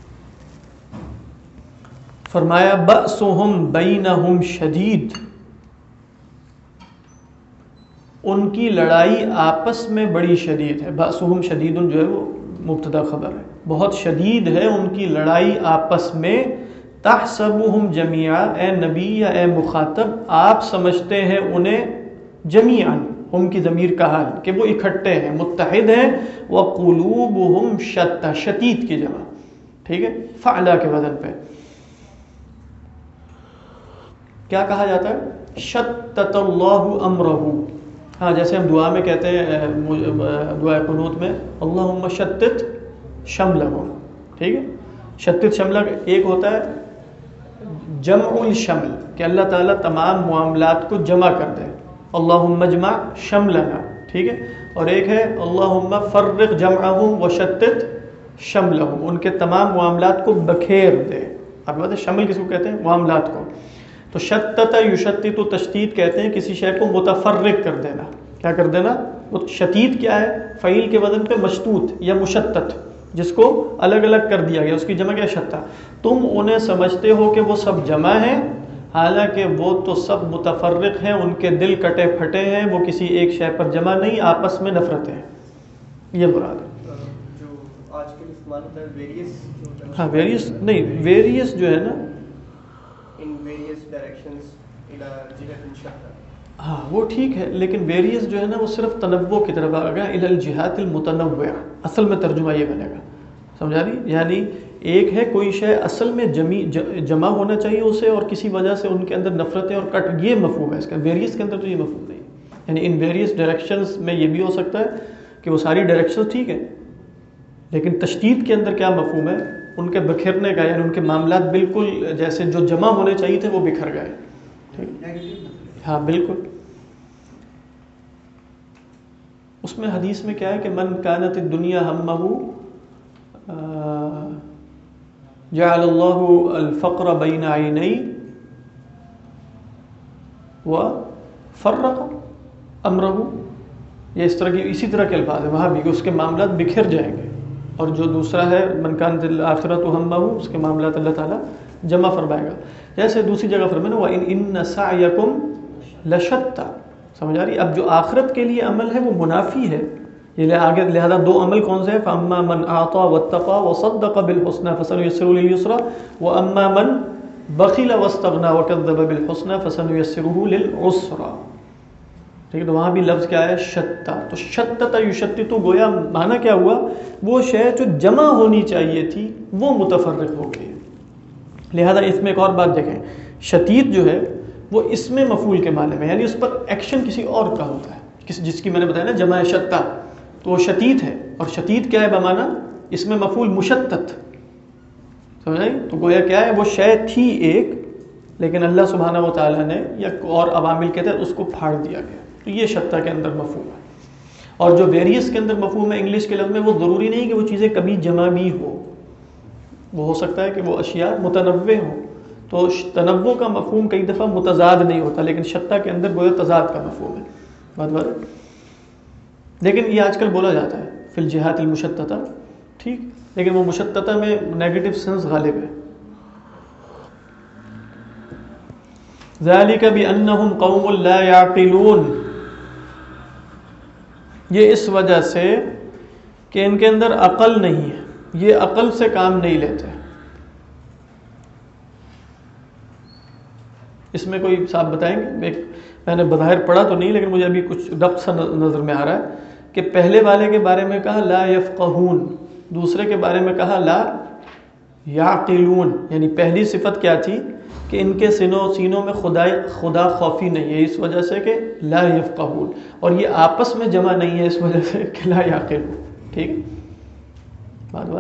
فرمایا بأسہم بینہم شدید، ان کی لڑائی آپس میں بڑی شدید ہے. بأسہم شدید جو ہے وہ مبتدا خبر ہے، بہت شدید ہے ان کی لڑائی آپس میں. تحسبہم جمیعا، اے نبی یا اے مخاطب آپ سمجھتے ہیں انہیں جمیعاً، ہم کی ضمیر کا حال کہ وہ اکٹھے ہیں، متحد ہیں. وقلوبہم شتى، شتید کی جمع، ٹھیک ہے، فعلا کے وزن پہ. کیا کہا جاتا ہے؟ شتت اللہ امرہ. ہاں، جیسے ہم دعا میں کہتے ہیں، دعا قنوت میں، اللہم شتت شملہم، ٹھیک ہے. شتت شملہ ایک ہوتا ہے جمع الشمل، کہ اللہ تعالیٰ تمام معاملات کو جمع کر دے، اللہم اجمع شملنا، ٹھیک ہے. اور ایک ہے اللہم فرق جمعہم وشتت شملہم، ان کے تمام معاملات کو بکھیر دے. اب بات ہے شمل کس کو کہتے ہیں؟ معاملات کو. تو شتت یشتت تشتید کہتے ہیں کسی شے کو متفرق کر دینا. کیا کر دینا؟ وہ شتید کیا ہے؟ فعیل کے وزن پہ مشتوت یا مشتت، جس کو الگ الگ کر دیا گیا، اس کی جمع کیا؟ شتہ. تم انہیں سمجھتے ہو کہ وہ سب جمع ہیں، حالانکہ وہ تو سب متفرق ہیں، ان کے دل کٹے پھٹے ہیں، وہ کسی ایک شے پر جمع نہیں، آپس میں نفرتیں ہیں. یہ مراد ہے. جو آج کل استعمال ہوتا ہے ویریس، ہاں ویریس نہیں، ویریس جو ہے نا ان ویریس ڈائریکشنز الى جہت شتى، ہاں وہ ٹھیک ہے، لیکن ویریس جو ہے نا وہ صرف تنوع کی طرف آ گیا، الى الجہات المتنوعہ. اصل میں ترجمہ یہ بنے گا، سمجھا رہی؟ یعنی ایک ہے کوئی شے اصل میں جمع ہونا چاہیے اسے، اور کسی وجہ سے ان کے اندر نفرتیں اور کٹ، یہ مفہوم ہے اس کا. ویریس کے اندر تو یہ مفہوم نہیں. یعنی ان ویریس ڈائریکشنز میں یہ بھی ہو سکتا ہے کہ وہ ساری ڈائریکشنز ٹھیک ہیں، لیکن تشدید کے اندر کیا مفہوم ہے؟ ان کے بکھرنے کا، یعنی ان کے معاملات بالکل جیسے جو جمع ہونے چاہیے تھے وہ بکھر گئے. ہاں بالکل. اس میں حدیث میں کیا ہے کہ من کانت الدنیا ہمہ جعل اللہ الفقر بین عینی وفرق امرہ. یہ اس طرح کی، اسی طرح کے الفاظ ہیں وہاں بھی کہ اس کے معاملات بکھر جائیں گے. اور جو دوسرا ہے من کانت الآخرۃ ہمہ، اس کے معاملات اللہ تعالیٰ جمع فرمائے گا. جیسے دوسری جگہ فرمایا وَإِنَّ سَعْيَكُمْ لَشَتَّى، سمجھ آ رہی؟ اب جو آخرت کے لیے عمل ہے وہ منافی ہے، یہ آگے لہذا دو عمل کون سے ہیں؟ فَأَمَّا مَنْ أَعْطَى وَاتَّقَى وَصَدَّقَ بِالْحُسْنَى فَسَنُيَسِّرُهُ لِلْيُسْرَى وَأَمَّا مَنْ بَخِلَ وَاسْتَغْنَى وَكَذَّبَ بِالْحُسْنَى فَسَنُيَسِّرُهُ لِلْعُسْرَى. ٹھیک ہے، تو وہاں بھی لفظ کیا ہے؟ شتّا. تو شتّت یشتت، گویا معنی کیا ہوا؟ وہ شے جو جمع ہونی چاہیے تھی وہ متفرق ہو گئی. لہذا اس میں ایک اور بات دیکھیں، شتیت جو ہے وہ اس میں مفعول کے معنی میں، یعنی اس پر ایکشن کسی اور کا ہوتا ہے، جس کی میں نے بتایا نا جمع شتّا، تو وہ شتیت ہے. اور شتیت کیا ہے بمعنی؟ اس میں مفعول مشتت. سمجھ؟ تو گویا کیا ہے؟ وہ شے تھی ایک، لیکن اللہ سبحانہ و تعالیٰ نے یا اور عوامل کے تحت اس کو پھاڑ دیا گیا. تو یہ شتّا کے اندر مفہوم ہے. اور جو ویریس کے اندر مفہوم ہے انگلش کے لفظ میں، وہ ضروری نہیں کہ وہ چیزیں کبھی جمع بھی ہو، وہ ہو سکتا ہے کہ وہ اشیاء متنوع ہوں. تو تنوع کا مفہوم کئی دفعہ متضاد نہیں ہوتا، لیکن شتّا کے اندر گویا تضاد کا مفہوم ہے. بات بات ہے. لیکن یہ آج کل بولا جاتا ہے فی الجہات المشتتہ، ٹھیک، لیکن وہ مشتتہ میں نیگیٹو سینس غالب ہے. ذَلِكَ بِأَنَّهُمْ قَوْمٌ لَا يَعْقِلُونَ، یہ اس وجہ سے کہ ان کے اندر عقل نہیں ہے، یہ عقل سے کام نہیں لیتے. اس میں کوئی صاحب بتائیں گے؟ میں نے بظاہر پڑھا تو نہیں، لیکن مجھے ابھی کچھ ڈپتھ سا نظر میں آ رہا ہے کہ پہلے والے کے بارے میں کہا لا یفقہون، دوسرے کے بارے میں کہا لا یعقلون. یعنی پہلی صفت کیا تھی کہ ان کے سینوں میں خدا خوفی نہیں ہے، اس وجہ سے کہ لا یفقہون، اور یہ آپس میں جمع نہیں ہے اس وجہ سے کہ لا یعقلون. ٹھیک بات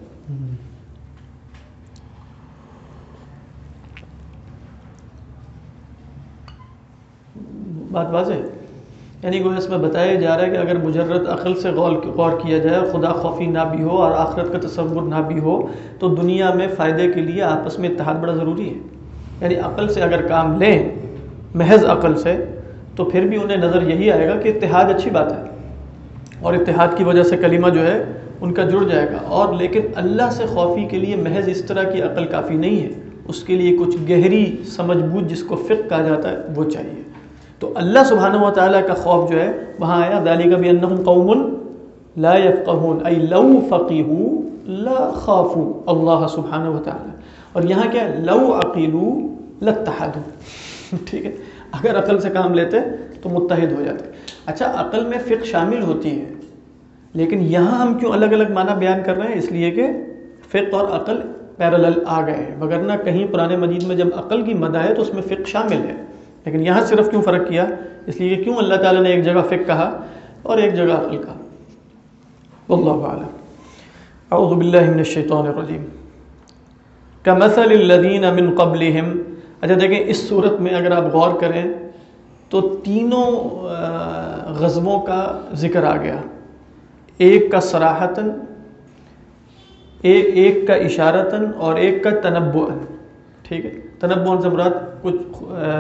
واضح. یعنی کوئی اس میں بتایا جا رہا ہے کہ اگر مجرد عقل سے غور کیا جائے اور خدا خوفی نہ بھی ہو اور آخرت کا تصور نہ بھی ہو، تو دنیا میں فائدے کے لیے آپس میں اتحاد بڑا ضروری ہے. یعنی عقل سے اگر کام لیں، محض عقل سے، تو پھر بھی انہیں نظر یہی آئے گا کہ اتحاد اچھی بات ہے، اور اتحاد کی وجہ سے کلمہ جو ہے ان کا جڑ جائے گا. اور لیکن اللہ سے خوفی کے لیے محض اس طرح کی عقل کافی نہیں ہے، اس کے لیے کچھ گہری سمجھ بوجھ جس کو فقہ کہا جاتا ہے وہ چاہیے. تو اللہ سبحانہ و تعالیٰ کا خوف جو ہے وہاں آیا ذالک بانہم قوم لا یفقہون، ای لو فقہوا لا خافوا اللہ سبحانہ و تعالیٰ. اور یہاں کیا ہے؟ لو عقلوا لاتحدوا. ٹھیک ہے، اگر عقل سے کام لیتے تو متحد ہو جاتے. اچھا، عقل میں فقہ شامل ہوتی ہے، لیکن یہاں ہم کیوں الگ الگ معنی بیان کر رہے ہیں؟ اس لیے کہ فقہ اور عقل پیرالل آ گئے ہیں، وگرنہ کہیں قرآن مجید میں جب عقل کی مدح ہے تو اس میں فقہ شامل ہے. لیکن یہاں صرف کیوں فرق کیا؟ اس لیے کہ کیوں اللہ تعالیٰ نے ایک جگہ فقہ کہا اور ایک جگہ عقل کہا. واللہ اعلم. اعوذ باللہ من الشیطان الرجیم. کمثل الذین من قبلہم. اچھا دیکھیں، اس صورت میں اگر آپ غور کریں تو تینوں غزووں کا ذکر آ گیا، ایک کا صراحتاً، ایک کا اشارتاً، اور ایک کا تنبؤاً. ٹھیک ہے، تنبؤاً سے مراد کچھ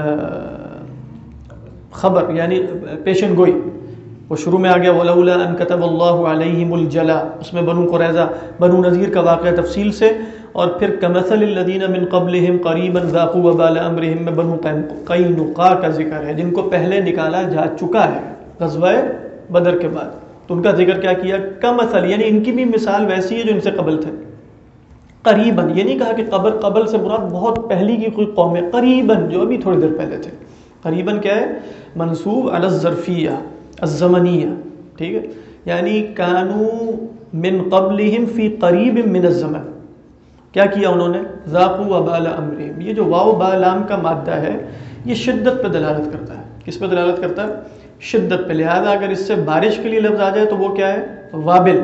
خبر یعنی پیشن گوئی. وہ شروع میں آ گیا وَلَوْلَا أَن كَتَبَ اللَّهُ عَلَيْهِمُ الْجَلَاءَ، اس میں بنو قریظہ بنو نذیر کا واقعہ تفصیل سے، اور پھر كَمَثَلِ الَّذِينَ مِن قَبْلِهِمْ قَرِيبًا ذَاقُوا وَبَالَ أَمْرِهِمْ میں بنو قینقاع کا ذکر ہے، جن کو پہلے نکالا جا چکا ہے غزوہ بدر کے بعد. تو ان کا ذکر کیا کیا؟ کمثل، یعنی ان کی بھی مثال ویسی ہے جو ان سے قبل تھے. قریباً، یہ نہیں کہا کہ قبل سے مراد بہت پہلی کی کوئی قوم ہے، قریباً جو ابھی تھوڑی دیر پہلے تھے. قریباً کیا ہے؟ منصوب علی الظرفیہ الزمنیہ. ٹھیک ہے، یعنی کانوا من قبلہم فی قریب من الزمن. کیا کیا انہوں نے؟ ذاقوا وبال امرہم. یہ جو واو با لام کا مادہ ہے یہ شدت پہ دلالت کرتا ہے. کس پہ دلالت کرتا ہے؟ شدت پہ. لہذا اگر اس سے بارش کے لیے لفظ آ جائے تو وہ کیا ہے؟ وابل.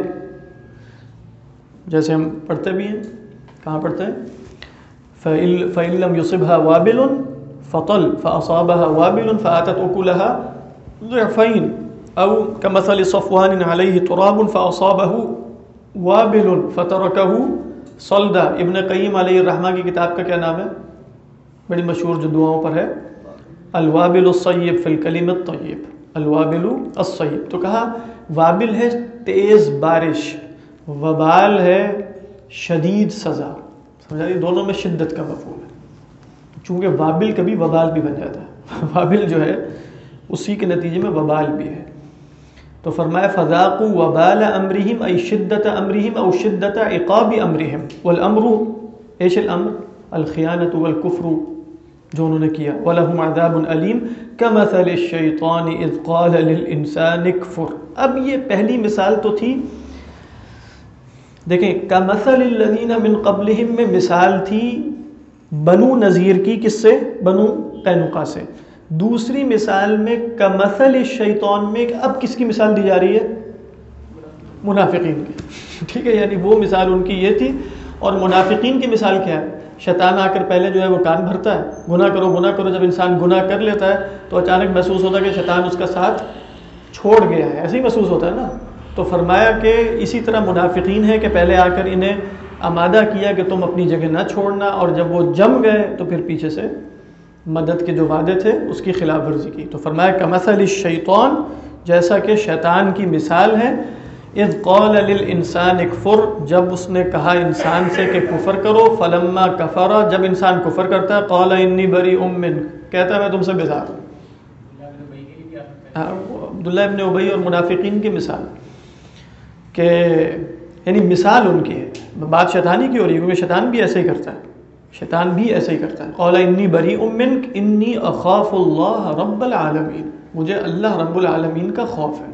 جیسے ہم پڑھتے بھی ہیں، کہاں پڑھتے ہیں؟ فَإِن لَمْ يُصِبْهَا وَابِلٌ فَطَلْ فَأَصَابَهَا وَابِلٌ فَآتَتْ أُكُلَهَا ضِعْفَيْنِ أَوْ كَمَثَلِ صَفْوَانٍ عَلَيْهِ تُرَابٌ فَأَصَابَهُ وَابِلٌ فَتَرَكَهُ صَلْدًا. ابن قیم علیہ الرحمہ کی کتاب کا کیا نام ہے؟ بڑی مشہور جو دعاؤں پر ہے، الوابل الصیب فی الکلم الطیب. الوابل الصیب. تو کہا وابل ہے تیز بارش، وبال ہے شدید سزا. سمجھا؟ یہ دونوں میں شدت کا مفہوم ہے، چونکہ وابل کبھی وبال بھی بن جاتا ہے. وابل جو ہے اسی کے نتیجے میں وبال بھی ہے. تو فرمایا فذاقوا وبال امرهم ای شدت امرهم او شدت عقاب امرهم. والامر ايش الامر؟ الخیانۃ والکفر جو انہوں نے کیا. وَلَهُمْ عَذَابٌ أَلِيمٌ كَمَثَلِ الشَّيْطَانِ إِذْ قَالَ لِلْإِنسَانِ اكْفُرْ. اب یہ پہلی مثال تو تھی، دیکھیں كَمَثَلِ الَّذِينَ مِنْ قَبْلِهِمْ میں مثال تھی بنو نذیر کی، کس سے؟ بنو قینقاع سے. دوسری مثال میں كَمَثَلِ الشَّيْطَانِ میں اب کس کی مثال دی جا رہی ہے؟ منافقین کی. ٹھیک ہے، یعنی وہ مثال ان کی یہ تھی. اور منافقین کی مثال کیا ہے؟ شیطان آ کر پہلے جو ہے وہ کان بھرتا ہے، گناہ کرو. جب انسان گناہ کر لیتا ہے تو اچانک محسوس ہوتا ہے کہ شیطان اس کا ساتھ چھوڑ گیا ہے، ایسے ہی محسوس ہوتا ہے نا. تو فرمایا کہ اسی طرح منافقین ہے کہ پہلے آ کر انہیں آمادہ کیا کہ تم اپنی جگہ نہ چھوڑنا، اور جب وہ جم گئے تو پھر پیچھے سے مدد کے جو وعدے تھے اس کی خلاف ورزی کی. تو فرمایا کمثل الشیطان، جیسا کہ شیطان کی مثال ہے. اذ قال للانسان اکفر، جب اس نے کہا انسان سے کہ کفر کرو. فلما کفر، جب انسان کفر کرتا ہے. قال انی بریء منک، کہتا ہے میں تم سے بیزار ہوں. عبداللہ ابن ابی اور منافقین کی مثال کہ یعنی مثال ان کی ہے. بات شیطانی کی ہو رہی ہے کیونکہ شیطان بھی ایسے ہی کرتا ہے. شیطان بھی ایسے ہی کرتا ہے. قال انی بریء منک انی اخاف اللہ رب العالمین، مجھے اللہ رب العالمین کا خوف ہے.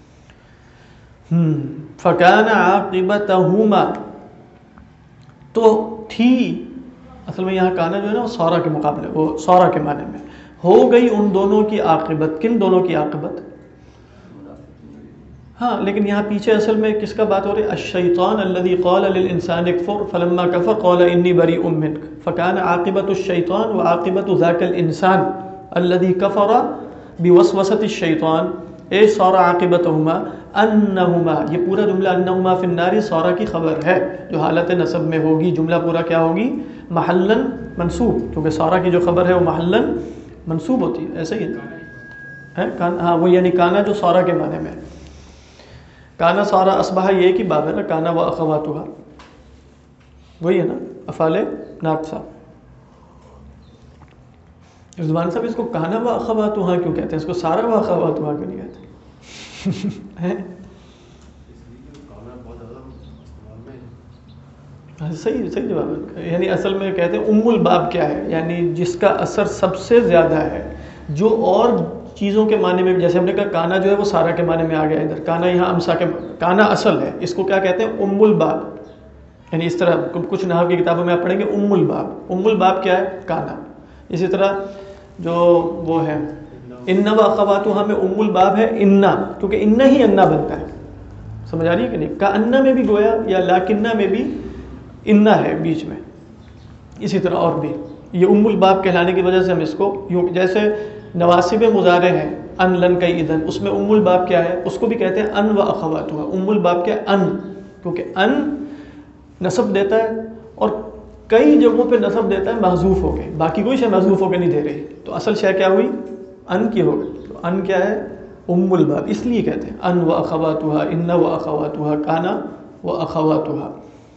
فکان عاقبتہما، تو تھی اصل میں یہاں کانا جو ہے نا وہ سورہ کے مقابلے، وہ سورہ کے معنی میں ہو گئی ان دونوں کی عاقبت. کن دونوں کی عاقبت؟ ہاں، لیکن یہاں پیچھے اصل میں کس کا بات ہو رہی ہے؟ الشیطان الذی قال للانسان اکفر فلما کفر قال انی بریء منک فکان عاقبت الشیطان وعاقبت ذاک الانسان الذی کفر بوسوسۃ الشیطان اے صار عاقبتہما انہما. یہ پورا جملہ انہما فی النار صار کی خبر ہے جو حالت نصب میں ہوگی. جملہ پورا کیا ہوگی؟ محلن منصوب، کیونکہ صار کی جو خبر ہے وہ محلن منصوب ہوتی ہے. ایسا ہی ہے ہاں، وہ یعنی کانا جو صار کے معنی میں. کانا صار اصبح یہ کی باب ہے نا، کانا و اخواتها وہی ہے نا، افعال ناقصہ. رضوان صاحب اس کو کانا و اخواتها کیوں کہتے ہیں؟ اس کو سارا و اخواتها کیوں نہیں کہتے؟ صحیح جواب ہے. یعنی اصل میں کہتے ہیں ام الباب کیا ہے، یعنی جس کا اثر سب سے زیادہ ہے. جو اور چیزوں کے معنی میں، جیسے ہم نے کہا کانا جو ہے وہ سارا کے معنی میں آ گیا ادھر. کانا یہاں امسا کے، کانا اصل ہے، اس کو کیا کہتے ہیں؟ ام الباب. یعنی اس طرح کچھ نحو کی کتابوں میں آپ پڑھیں گے ام الباب. ام الباب کیا ہے؟ کانا. اسی طرح جو وہ ہے انا و اخواتها میں ام الباب ہے انا، کیونکہ انا ہی انا بنتا ہے. سمجھ آ رہی ہے کہ نہیں؟ کا انا میں بھی گویا یا لاکنہ میں بھی انا ہے بیچ میں. اسی طرح اور بھی یہ ام الباب کہلانے کی وجہ سے ہم اس کو یوں، جیسے نواسب مضارع ہیں ان لن کئی ادن، اس میں ام الباب کیا ہے؟ اس کو بھی کہتے ہیں ان و اخواتها. ام الباب کیا ہے؟ ان، کیونکہ ان نصب دیتا ہے اور کئی جگہوں پہ نصب دیتا ہے محذوف ہو کے، باقی کوئی شے محذوف ہو کے نہیں دے رہی. تو اصل شے کیا ہوئی؟ ان کی ہو گئی. تو ان کیا ہے؟ ام الباب. اس لیے کہتے ہیں ان و اخواتها، ان و اخواتها، کانا و اخواتها.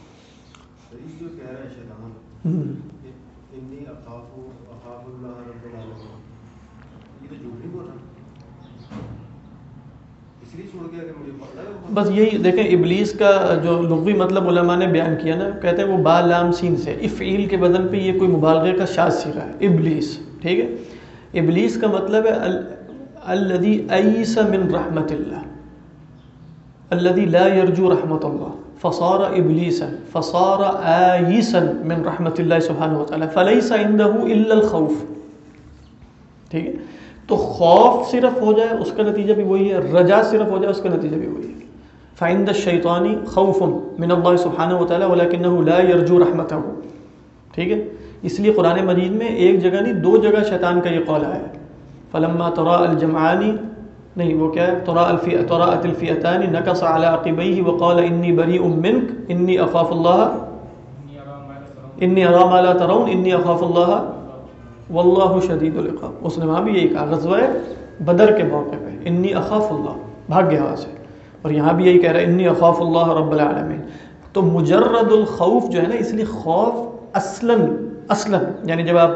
بس یہی دیکھیں ابلیس کا جو لغوی مطلب علماء نے بیان کیا نا، کہتے ہیں وہ با لام سین سے، افعیل کے وزن پہ یہ کوئی مبالغے کا شاذ صیغہ ہے ابلیس. ٹھیک ہے، ابلیس کا مطلب ہے الذی ایس من رحمت اللہ، الذی لا یرجو رحمت اللہ، فصار ابلیسا فصار آیسا من رحمت اللہ سبحانہ وتعالی فلیس عنده الا الخوف. ٹھیک ہے، تو خوف صرف ہو جائے اس کا نتیجہ بھی وہی ہے، رجا صرف ہو جائے اس کا نتیجہ بھی وہی ہے. فعند الشیطان خوف من اللہ سبحانہ وتعالی ولکنہ لا یرجو رحمتہ. ٹھیک ہے، اس لیے قرآن مجید میں ایک جگہ نہیں دو جگہ شیطان کا یہ قول آیا ہے. فلما تراءى الجمعان، نہیں وہ کیا ہے؟ تراءت الفئتان نکص على عقبیہ وقال انی بریء منک انی اخاف اللہ انی ارى ما لا ترون انی اخاف اللہ واللہ شدید العقاب. اس نے وہاں بھی یہی کہا غزوہ بدر کے موقع پہ انی اخاف اللہ، بھاگ گیا وہاں سے. اور یہاں بھی یہی کہہ رہا ہے انی اخاف اللہ رب العالمین. تو مجرد الخوف جو ہے نا، اس لیے خوف اصلاً یعنی جب آپ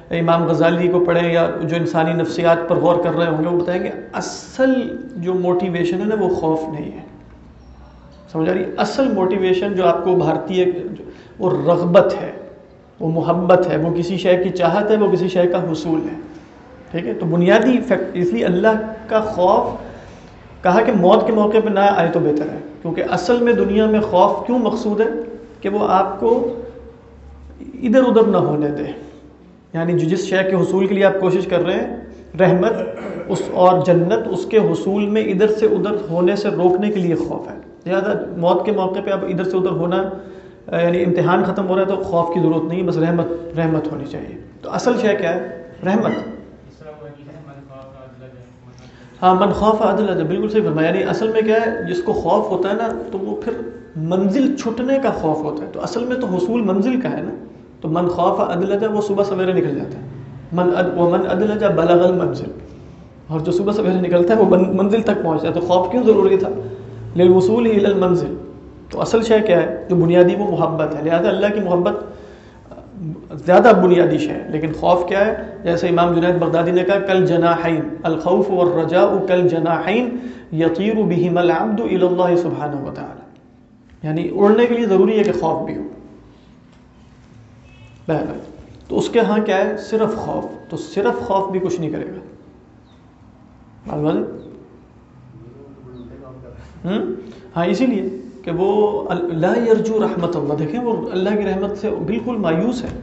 امام غزالی کو پڑھیں یا جو انسانی نفسیات پر غور کر رہے ہوں گے وہ بتائیں گے اصل جو موٹیویشن ہے نا وہ خوف نہیں ہے. سمجھ آ رہی ہے؟ اصل موٹیویشن جو آپ کو ابھارتی ہے وہ رغبت ہے، وہ محبت ہے، وہ کسی شے کی چاہت ہے، وہ کسی شے کا حصول ہے. ٹھیک ہے؟ تو بنیادی فیکٹ اس لیے اللہ کا خوف کہا کہ موت کے موقع پہ نہ آئے تو بہتر ہے، کیونکہ اصل میں دنیا میں خوف کیوں مقصود ہے کہ وہ آپ کو ادھر ادھر نہ ہونے دے. یعنی جس شے کے حصول کے لیے آپ کوشش کر رہے ہیں، رحمت اس اور جنت، اس کے حصول میں ادھر سے ادھر ہونے سے روکنے کے لیے خوف ہے. لہٰذا موت کے موقع پہ اب ادھر سے ادھر ہونا، یعنی امتحان ختم ہو رہا ہے تو خوف کی ضرورت نہیں، بس رحمت ہونی چاہیے. تو اصل شے کیا ہے؟ رحمت. ہاں، من خوف ادلج، بالکل صحیح فرمایا. یعنی اصل میں کیا ہے، جس کو خوف ہوتا ہے نا تو وہ پھر منزل چھٹنے کا خوف ہوتا ہے. تو اصل میں تو حصول منزل کا ہے نا. تو من خوف ادلج وہ صبح سویرے نکل جاتا ہے. من ادلج بلغ المنزل، اور جو صبح سویرے نکلتا ہے وہ منزل تک پہنچتا ہے. تو خوف کیوں ضروری تھا؟ للوصول الى المنزل. تو اصل شے کیا ہے جو بنیادی، وہ محبت ہے. لہذا اللہ کی محبت زیادہ بنیادی شے ہے. لیکن خوف کیا ہے؟ جیسے امام جنید بغدادی نے کہا کل جناحین الخوف والرجاء کل جناحین یطیر بہما العبد الی اللہ سبحانہ وتعالی. یعنی اڑنے کے لیے ضروری ہے کہ خوف بھی ہو. بہرحال تو اس کے ہاں کیا ہے؟ صرف خوف. تو صرف خوف بھی کچھ نہیں کرے گا. معلوم ہے؟ ہاں، اسی لیے کہ وہ لا یرجو رحمت اللہ. دیکھیں وہ اللہ کی رحمت سے بالکل مایوس ہے.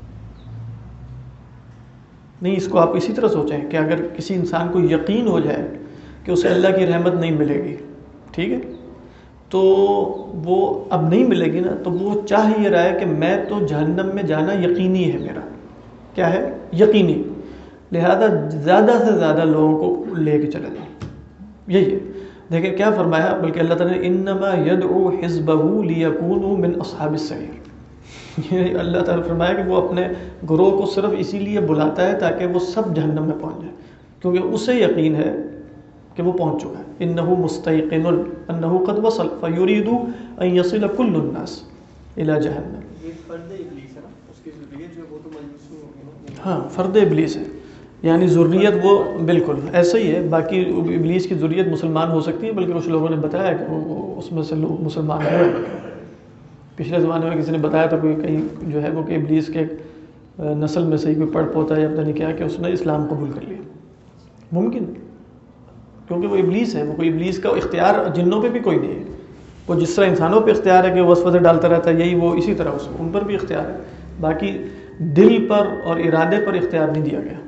نہیں، اس کو آپ اسی طرح سوچیں کہ اگر کسی انسان کو یقین ہو جائے کہ اسے اللہ کی رحمت نہیں ملے گی، ٹھیک ہے، تو وہ اب نہیں ملے گی نا، تو وہ چاہ یہ رہا ہے کہ میں تو جہنم میں جانا یقینی ہے، میرا کیا ہے؟ یقینی. لہذا زیادہ سے زیادہ لوگوں کو لے کے چلے جائیں. یہی ہے. دیکھیں کیا فرمایا، بلکہ اللہ تعالیٰ نے انما یدعو حزبہ لیکونوا من اصحاب السعیر. یہ اللہ تعالیٰ فرمایا کہ وہ اپنے گروہ کو صرف اسی لیے بلاتا ہے تاکہ وہ سب جہنم میں پہنچ جائے، کیونکہ اسے یقین ہے کہ وہ پہنچ چکا ہے. انہ مستیقن انہ قد وصل فیرید ان یصل کل الناس الی جہنم. یہ فرد ابلیس ہے نا، اس کی ذریت جو وہ تو مایوس نہیں ہوگی نا. ہاں، فرد ابلیس ہے، یعنی ذریت وہ بالکل ایسا ہی ہے. باقی ابلیس کی ذریت مسلمان ہو سکتی ہے، بلکہ کچھ لوگوں نے بتایا کہ وہ اس میں سے لوگ مسلمان ہوئے. پچھلے زمانے میں کسی نے بتایا تھا کوئی کہیں جو ہے وہ کہ ابلیس کے نسل میں سے ہی کوئی پڑ پوتا ہے یا پتہ نہیں کیا کہ اس نے اسلام قبول کر لیا. ممکن، کیونکہ وہ ابلیس ہے. وہ کوئی ابلیس کا اختیار جنوں پہ بھی کوئی نہیں ہے. وہ جس طرح انسانوں پہ اختیار ہے کہ وہ وسوسے ڈالتا رہتا ہے، یہی وہ اسی طرح ان پر بھی اختیار ہے. باقی دل پر اور ارادے پر اختیار نہیں دیا گیا.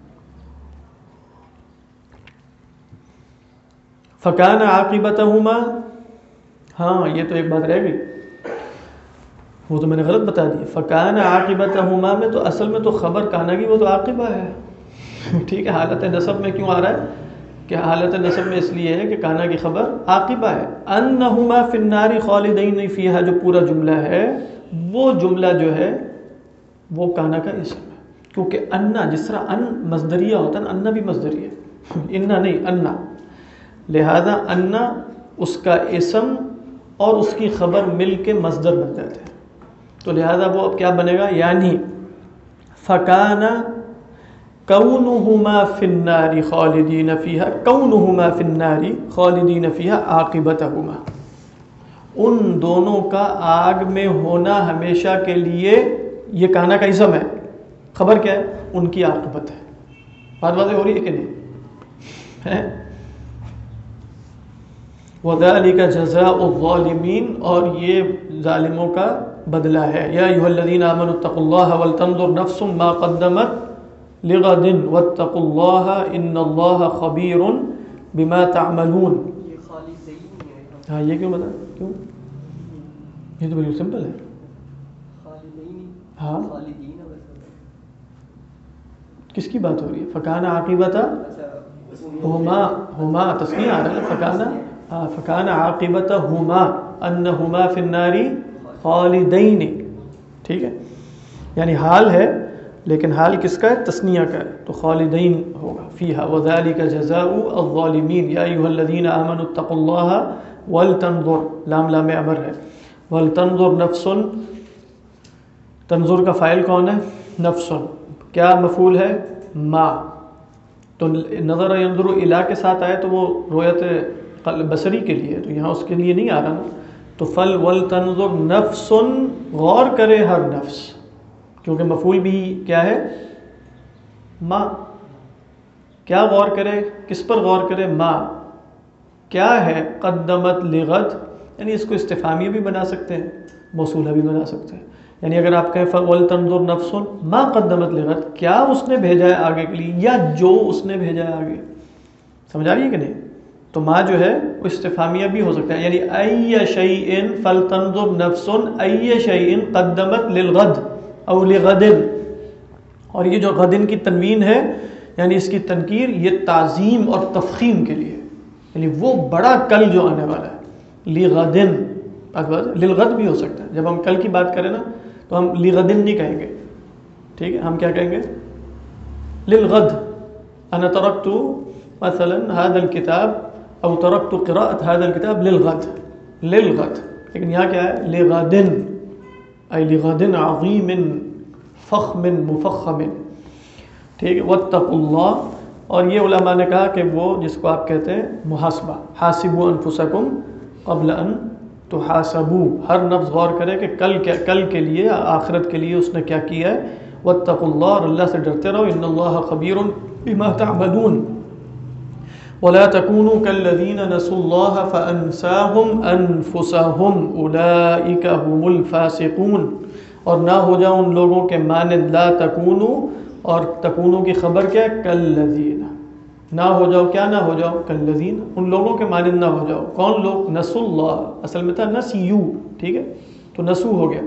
فکان عاقبتہما، ہاں یہ تو ایک بات رہ گئی، وہ تو میں نے غلط بتا دی. فکان عاقبتہما میں تو اصل میں تو خبر کانا کی وہ تو عاقبہ ہے. ٹھیک ہے، حالت نصب میں کیوں آ رہا ہے کہ حالت نصب میں اس لیے ہے کہ کانا کی خبر عاقبہ ہے. انہما فی النار خالدین فیہا جو پورا جملہ ہے، وہ جملہ جو ہے وہ کانا کا اسم ہے. کیونکہ انا جس طرح ان مصدریہ ہوتا ہے نا، انا بھی مصدریہ ہے، انا نہیں انا. لہذا انا اس کا اسم اور اس کی خبر مل کے مصدر بن جاتے ہیں. تو لہذا وہ اب کیا بنے گا؟ یعنی فکانا کونہما فی النار خالدین فیہا، کونہما فی النار خالدین فیہا عاقبتہما، ان دونوں کا آگ میں ہونا ہمیشہ کے لیے، یہ کانا کا اسم ہے، خبر کیا ہے؟ ان کی عاقبت ہے. بات واضح ہو رہی ہے کہ نہیں ہے؟ وَذَلِكَ جَزَاءُ الظَّالِمِينَ، اور یہ ظالموں کا بدلہ ہے. یا ایھا الذین آمنوا اتقوا اللہ ولتنظر نفس ما قدمت لغد واتقوا اللہ ان اللہ خبیر بما تعملون. یہ خالدین ہے. ہاں، یہ کیوں بتا؟ کیوں؟ یہ تو بالکل سمپل ہے. خالدین، ہاں، خالدین ہے ویسے. کس کی بات ہو رہی ہے؟ فکان عاقبتہ ہما تسنیہ آ رہا ہے. فکان عاقبتہما انہما فی النار خالدین. ٹھیک ہے، یعنی حال ہے، لیکن حال کس کا ہے؟ تسنیہ کا ہے، تو خالدین ہوگا فیہا. وذالک جزاء الظالمین. یا ایھا الذین آمنوا اتقوا اللہ ولتنظر، لام لام امر ہے، ولتنظر نفس، تنظر کا فاعل کون ہے؟ نفس. کیا مفعول ہے؟ ما. تو نظر ینظر الی کے ساتھ آئے تو وہ رویت بصری کے لیے، تو یہاں اس کے لیے نہیں آ رہا نا. تو فل ولتنظر نفس، غور کرے ہر نفس، کیونکہ مفعول بھی کیا ہے؟ ما. کیا غور کرے؟ کس پر غور کرے؟ ما. کیا ہے؟ قدمت لغد، یعنی اس کو استفہامیہ بھی بنا سکتے ہیں، موصولہ بھی بنا سکتے ہیں. یعنی اگر آپ کہیں وَلْتَنْظُرْ نَفْسٌ مَا قَدَّمَتْ لِغَدٍ، کیا اس نے بھیجا ہے آگے کے لیے، یا جو اس نے بھیجا ہے آگے. سمجھ آ رہی ہے کہ نہیں؟ تو ما جو ہے وہ استفہامیہ بھی ہو سکتا ہے، یعنی أَيَّ شَيْءٍ فَلْتَنْظُرْ نَفْسٌ أَيَّ شَيْءٍ قَدَّمَتْ لِلْغَدِ أو لِغَدٍ. اور یہ جو غدن کی تنوین ہے، یعنی اس کی تنکیر، یہ تعظیم اور تفخیم کے لیے، یعنی وہ بڑا کل جو آنے والا ہے. لِغَدٍ، لِلْغَد بھی ہو سکتا ہے. جب ہم کل کی بات کریں نا تو ہم لِغَدٍ نہیں کہیں گے، ٹھیک ہے؟ ہم کیا کہیں گے؟ لِلْغَد. أنا تركت مثلا هذا الكتاب أو تركت قراءة هذا الكتاب للغد، للغد. لیکن یہاں کیا ہے؟ لِغَدٍ، أي لِغَدٍ عظيم فخم مفخم. ٹھیک ہے؟ واتقوا اللہ. اور یہ علماء نے کہا کہ وہ جس کو آپ کہتے ہیں محاسبہ، حاسبوا انفسکم قبل ان تحاسبوا. ہر نفس غور کرے کہ کل کے لیے، آخرت کے لیے اس نے کیا کیا ہے. واتقوا اللہ، اور اللہ سے ڈرتے رہو. ان اللہ خبیر بما تعملون. ولا تكونوا كالذين نسوا الله فانساهم انفسهم اولئك هم الفاسقون. اور نہ ہو جاؤ ان لوگوں کے مانند. لا تکونوا، اور تکونوا کی خبر کیا ہے؟ کالذین. نہ ہو جاؤ، کیا نہ ہو جاؤ؟ کالذین، ان لوگوں کے مانند نہ ہو جاؤ. کون لوگ؟ نسوا اللہ، اصل میں تھا نسیو، ٹھیک ہے؟ تو نسو ہو گیا.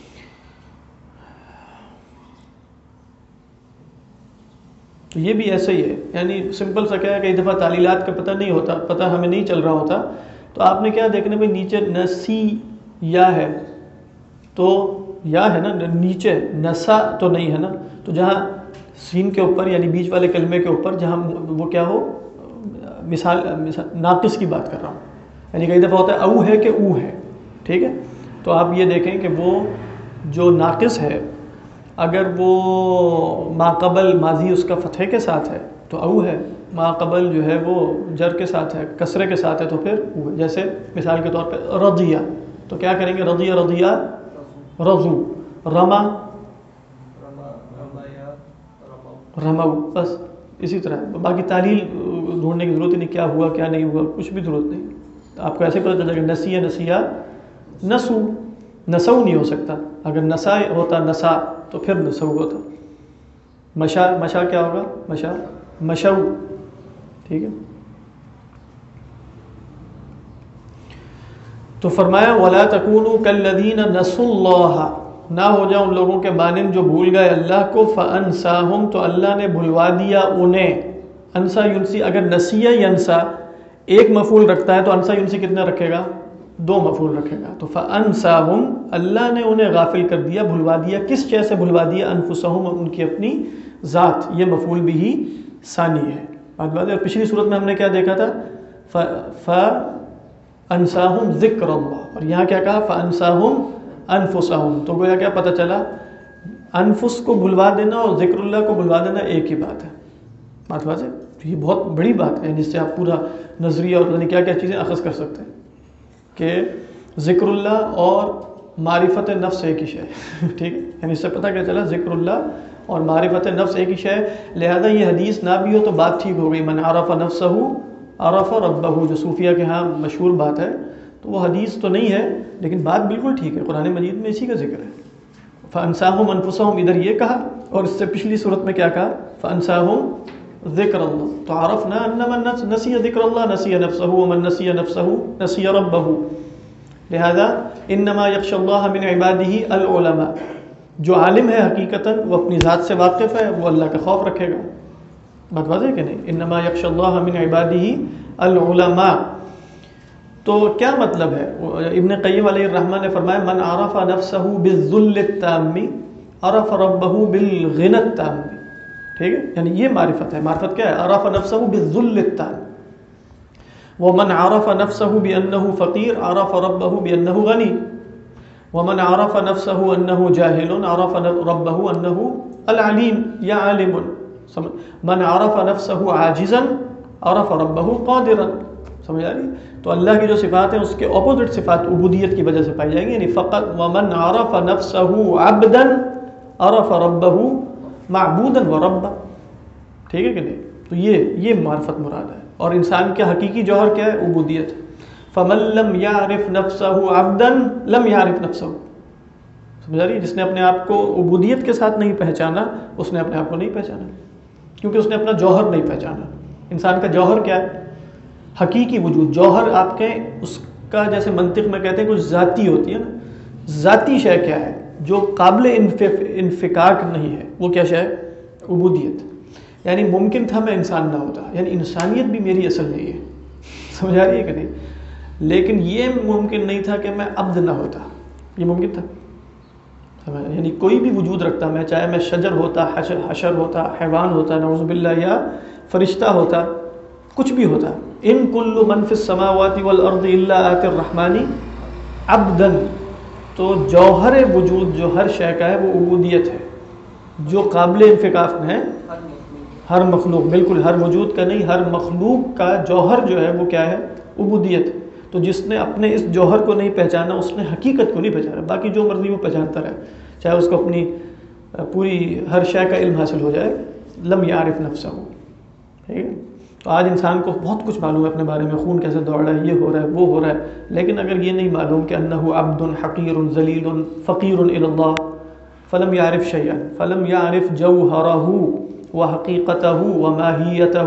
تو یہ بھی ایسے ہی ہے، یعنی سمپل سا کیا ہے، کئی دفعہ تعلیلات کا پتہ نہیں ہوتا، پتہ ہمیں نہیں چل رہا ہوتا، تو آپ نے کیا دیکھنا بھائی، نیچے نسی یا ہے تو یا ہے نا، نیچے نسا تو نہیں ہے نا. تو جہاں سین کے اوپر یعنی بیچ والے کلمے کے اوپر جہاں وہ کیا ہو، مثال ناقص کی بات کر رہا ہوں، یعنی کئی دفعہ ہوتا ہے او ہے کہ او ہے، ٹھیک ہے؟ تو آپ یہ دیکھیں کہ وہ جو ناقص ہے اگر وہ ماقبل ماضی اس کا فتحے کے ساتھ ہے تو او ہے، ماقبل جو ہے وہ جر کے ساتھ ہے، کسرے کے ساتھ ہے تو پھر او ہے. جیسے مثال کے طور پہ رضیہ، تو کیا کریں گے؟ رضیہ رضیہ رضو. رما رمو، بس اسی طرح. باقی تعلیل ڈھونڈنے کی ضرورت نہیں، کیا ہوا کیا نہیں ہوا، کچھ بھی ضرورت نہیں. آپ کو ایسے پتہ چل جائے گا نسیہ نسیہ نسو. نسو نہیں ہو سکتا، اگر نسا ہوتا نسا تو پھر نسو ہوتا. مشا، مشا کیا ہوگا؟ مشا مشو، ٹھیک ہے؟ تو فرمایا وَلَا تَكُونُوا كَالَّذِينَ نَسُوا اللَّهَ، نہ ہو جاؤ ان لوگوں کے مانند جو بھول گئے اللہ کو. فَأَنْسَاهُمْ، تو اللہ نے بھلوا دیا انہیں. انسا ینسی، اگر نسیہ ینسا ایک مفعول رکھتا ہے تو انسا ینسی کتنا رکھے گا؟ دو مفعول رکھے گا. تو فَأَنْسَاهُمْ، اللہ نے انہیں غافل کر دیا، بھلوا دیا. کس چیز سے بھلوا دیا؟ انفسہم، ان کی اپنی ذات. یہ مفعول بھی ثانی ہے. بات ہے. پچھلی صورت میں ہم نے کیا دیکھا تھا؟ فَأَنْسَاهُمْ ذِكْرَ اللَّهِ، اور یہاں کیا کہا؟ فَأَنْسَاهُمْ أَنفُسَهُمْ. تو گویا کیا پتہ چلا؟ انفس کو بھلوا دینا اور ذکر اللہ کو بھلوا دینا ایک ہی بات ہے. بات واضح ہے؟ تو یہ بہت بڑی بات ہے، جس سے آپ پورا نظریہ اور یعنی کیا کیا چیزیں اخذ کر سکتے ہیں کہ ذکر اللہ اور معرفت نفس ایک ہی شے ہے. ٹھیک ہے؟ یعنی اس سے پتہ کیا چلا؟ ذکر اللہ اور معرفت نفس ایک ہی شے ہے. لہذا یہ حدیث نہ بھی ہو تو بات ٹھیک ہو گئی. من عرف نفسہ عرف ربہ، جو صوفیہ کے ہاں مشہور بات ہے، تو وہ حدیث تو نہیں ہے لیکن بات بالکل ٹھیک ہے. قرآن مجید میں اسی کا ذکر ہے. فَأَنْسَاهُمْ أَنفُسَهُمْ، ادھر یہ کہا، اور اس سے پچھلی صورت میں کیا کہا؟ فَأَنْسَاهُمْ ذِكْرَ اللَّهِ. تو عرفنا أَنَّ مَن نَسِيَ ذِكْرَ اللَّهِ نَسِيَ نَفْسَهُ وَمَن نَسِيَ نَفْسَهُ نَسِيَ رَبَّهُ. لہذا إِنَّمَا يَخْشَى اللَّهَ مِنْ عِبَادِهِ الْعُلَمَاء، جو عالم ہے حقیقتاً وہ اپنی ذات سے واقف ہے، وہ اللہ کا خوف رکھے گا. بات واضح ہے کہ نہیں؟ إِنَّمَا يَخْشَى اللَّهَ مِنْ عِبَادِهِ الْعُلَمَاء. تو کیا مطلب ہے؟ ابن قیم علیہ الرحمہ نے فرمایا من عرف نفسہ بالذل التام عرف ربہ بالغنى التام. ٹھیک ہے؟ یعنی یہ معرفت ہے. معرفت کیا ہے؟ عرف نفسہ بالذل التام. ومن عرف نفسہ بأنہ فقیر عرف ربہ بأنہ غنی. ومن عرف نفسہ انہ جاہل عرف ربہ انہ العلیم یا عالم. من عرف نفسه عاجزا عرف ربه قادرا. سمجھ آ رہی؟ تو اللہ کی جو صفات ہیں اس کے اپوزٹ صفات عبودیت کی وجہ سے پائی جائیں گی. یعنی فقط ومن عرف نفسه عبدا عرف ربه معبودا وربا. ٹھیک ہے کہ نہیں؟ تو یہ معرفت مراد ہے. اور انسان کا حقیقی جوہر کیا ہے؟ عبودیت. فمن لم يعرف نفسه عبدا لم يعرف نفسه. سمجھ رہی؟ جس نے اپنے آپ کو عبودیت کے ساتھ نہیں پہچانا اس نے اپنے آپ کو نہیں پہچانا، کیونکہ اس نے اپنا جوہر نہیں پہچانا. انسان کا جوہر کیا ہے؟ حقیقی وجود. جوہر آپ کے اس کا جیسے منطق میں کہتے ہیں کچھ ذاتی ہوتی ہے نا. ذاتی شے کیا ہے جو قابل انفکاک نہیں ہے؟ وہ کیا شے ہے؟ عبودیت. یعنی ممکن تھا میں انسان نہ ہوتا، یعنی انسانیت بھی میری اصل نہیں ہے. سمجھ آ رہی ہے کہ نہیں؟ لیکن یہ ممکن نہیں تھا کہ میں عبد نہ ہوتا. یہ ممکن تھا. یعنی کوئی بھی وجود رکھتا میں، چاہے میں شجر ہوتا، حشر ہوتا، حیوان ہوتا، نعوذ باللہ، یا فرشتہ ہوتا، کچھ بھی ہوتا. ان کل من فی السماوات والارض الا آتی الرحمن عبدا. تو جوہر وجود جو ہر شے کا ہے وہ عبودیت ہے، جو قابل انفکاک ہے. ہر مخلوق، بالکل ہر وجود کا نہیں، ہر مخلوق کا جوہر جو ہے وہ کیا ہے؟ عبودیت. تو جس نے اپنے اس جوہر کو نہیں پہچانا اس نے حقیقت کو نہیں پہچانا. باقی جو مرضی وہ پہچانتا رہے، چاہے اس کو اپنی پوری ہر شے کا علم حاصل ہو جائے. لم یعرف نفسہ. ٹھیک ہے؟ تو آج انسان کو بہت کچھ معلوم ہے اپنے بارے میں، خون کیسے دوڑ رہا ہے، یہ ہو رہا ہے، وہ ہو رہا ہے، لیکن اگر یہ نہیں معلوم کہ انہ عبد حقیر ذلیل فقیر الی اللہ فلم یعرف شیئا فلم یعرف جوہرہ وحقیقتہ وماہیتہ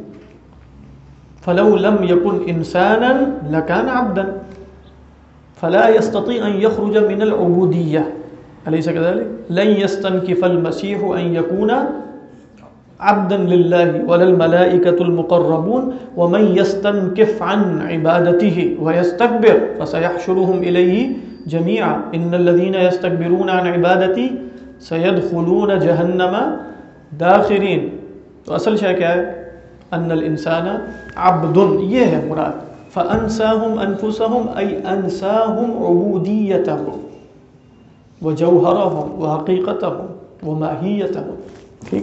فلو لم يكن انسانا لكان عبدا فلا يستطيع ان يخرج من العبودية. أليس كذلك؟ لن يستنكف المسيح ان يكون عبدا لله ولا الملائكة المقربون ومن يستنكف عن عبادته ويستكبر فسيحشرهم إليه جميعا إن الذين يستكبرون عن عبادتي سيدخلون جهنم داخرين. تو اصل شے کیا ہے؟ ان الانسان عبد، یہ ہے مراد. فانساهم انفسهم اي انساهم عبوديتهم وجوهرهم وحقيقتهم وماهيتهم. ٹھیک.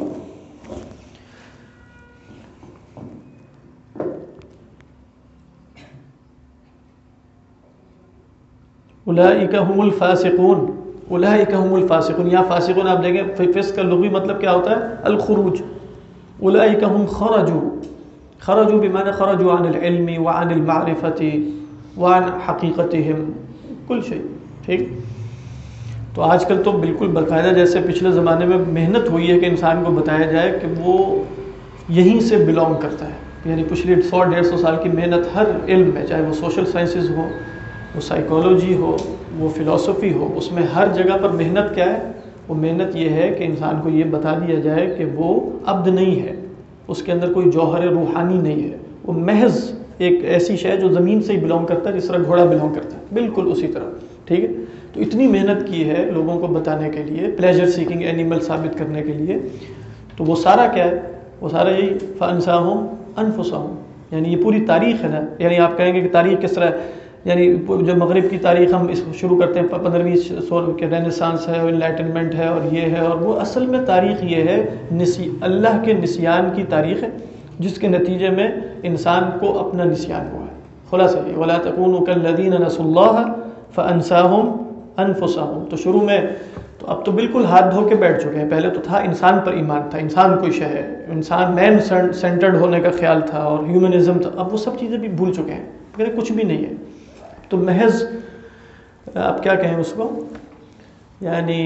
اولئک هم الفاسقون. اولئک هم الفاسقون. یا فاسقون آپ دیکھیں فسق کا لغوی مطلب کیا ہوتا ہے؟ الخروج. اولئک هم خرجوا بمعنى خرجوا عن العلم وعن المعرفة وعن حقیقتهم کل شيء. ٹھیک. تو آج کل تو بالکل باقاعدہ جیسے پچھلے زمانے میں محنت ہوئی ہے کہ انسان کو بتایا جائے کہ وہ یہیں سے بلونگ کرتا ہے. یعنی پچھلی 100-150 سال کی محنت ہر علم میں، چاہے وہ سوشل سائنسز ہو، وہ سائیکالوجی ہو، وہ فلسفی ہو، اس میں ہر جگہ پر محنت کیا ہے؟ وہ محنت یہ ہے کہ انسان کو یہ بتا دیا جائے کہ وہ عبد نہیں ہے، اس کے اندر کوئی جوہر روحانی نہیں ہے، وہ محض ایک ایسی شے جو زمین سے ہی بلونگ کرتا ہے، جس طرح گھوڑا بلونگ کرتا ہے، بالکل اسی طرح. ٹھیک ہے. تو اتنی محنت کی ہے لوگوں کو بتانے کے لیے، پلیجر سیکنگ اینیمل ثابت کرنے کے لیے. تو وہ سارا کیا ہے؟ وہ سارا یہی فانساہم انفسہم. یعنی یہ پوری تاریخ ہے نا. یعنی آپ کہیں گے کہ تاریخ کس طرح، یعنی جو مغرب کی تاریخ ہم اس شروع کرتے ہیں 15ویں کے رینیسانس ہے اور انلائٹنمنٹ ہے اور یہ ہے، اور وہ اصل میں تاریخ یہ ہے اللہ کے نسیان کی تاریخ ہے، جس کے نتیجے میں انسان کو اپنا نسیان ہوا ہے. خلاصہ یہ وَلَا تَكُونُوا كَالَّذِينَ نَسُوا اللَّهَ فَأَنسَاهُمْ أَنفُسَهُمْ. تو شروع میں تو اب تو بالکل ہاتھ دھو کے بیٹھ چکے ہیں. پہلے تو تھا انسان پر ایمان تھا، انسان کوئی شے ہے، انسان مین سینٹرڈ ہونے کا خیال تھا اور ہیومنزم تھا. اب وہ سب چیزیں بھی بھول چکے ہیں، مگر کچھ بھی نہیں ہے. تو محض آپ کیا کہیں اس کو، یعنی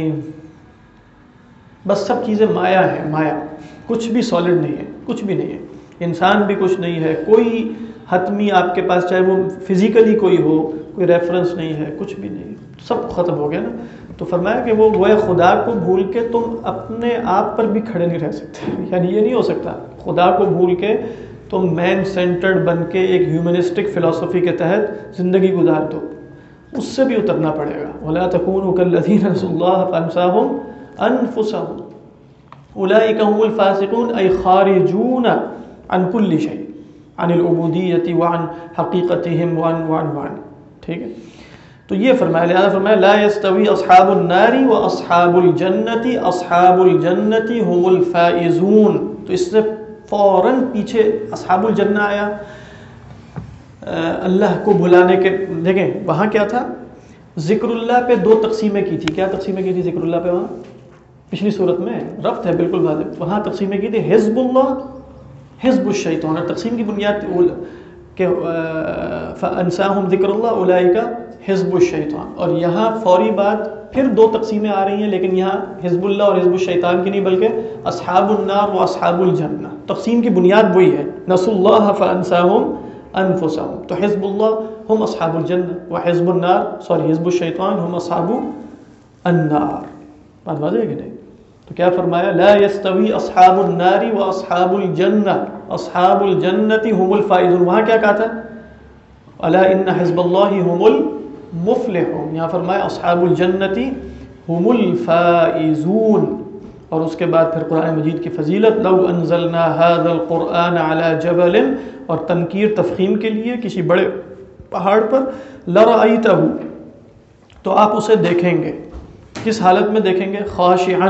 بس سب چیزیں مایا ہے، مایا. کچھ بھی سالڈ نہیں ہے، کچھ بھی نہیں ہے. انسان بھی کچھ نہیں ہے، کوئی حتمی آپ کے پاس چاہے وہ فزیکلی کوئی ہو، کوئی ریفرنس نہیں ہے، کچھ بھی نہیں، سب ختم ہو گیا نا. تو فرمایا کہ وہ گویا خدا کو بھول کے تم اپنے آپ پر بھی کھڑے نہیں رہ سکتے. یعنی یہ نہیں ہو سکتا خدا کو بھول کے تم مین سینٹرڈ بن کے ایک ہیومنسٹک فلسفی کے تحت زندگی گزار دو. اس سے بھی اترنا پڑے گا. وَلَا تَكُونُوا كَالَّذِينَ نَسُوا اللَّهَ فَأَنسَاهُمْ أَنفُسَهُمْ أُولَئِكَ هُمُ الْفَاسِقُونَ أَيْ خَارِجُونَ عَنْ كُلِّ شَيْءٍ عَنِ الْعُبُودِيَّةِ وَعَنْ حَقِيقَتِهِمْ وَعَنْ. ٹھیک ہے. تو یہ فرمایا، لہذا فرمایا لا یستوی اصحاب النار و اصحاب الجنت، اصحاب الجنت هم الفائزون. تو اس سے فوراً پیچھے اصحاب الجنہ آیا. اللہ کو بھلانے کے، دیکھیں وہاں کیا تھا، ذکر اللہ پہ دو تقسیمیں کی تھی. کیا تقسیمیں کی تھی ذکر اللہ پہ؟ وہاں پچھلی صورت میں ربط ہے بالکل واضح. وہاں تقسیمیں کی تھی حزب اللہ، حزب الشیطان. اور تقسیم کی بنیاد کہ فانساہم ذکر اللہ اولئک حزب الشیطان. اور یہاں فوری بات پھر دو تقسیمیں آ رہی ہیں، لیکن یہاں حزب اللہ اور حزب الشیطان کی نہیں بلکہ اصحاب النار و اصحاب الجنہ. تقسیم کی بنیاد وہی ہے، نسوا اللہ فانساہم انفسہم. تو حزب اللہ ہم اصحاب الجنہ و حزب النار حزب الشیطان ہم اصحاب النار. بات واضح ہے کہ نہیں؟ تو کیا فرمایا، لا یستوی اصحاب النار و اصحاب الجنہ، اصحاب الجنت هم الفائزون. وہاں کیا کہا تھا، الا ان حزب اللہ هم المفلحون. یہاں فرمایا اصحاب الجنت هم الفائزون. اور اس کے بعد پھر قرآن مجید کی فضیلت، لو انزلنا هذا القرآن على جبل، اور تنکیر تفخیم کے لیے کسی بڑے پہاڑ پر، لرأیتہ، تو آپ اسے دیکھیں گے. کس حالت میں دیکھیں گے، خاشعا.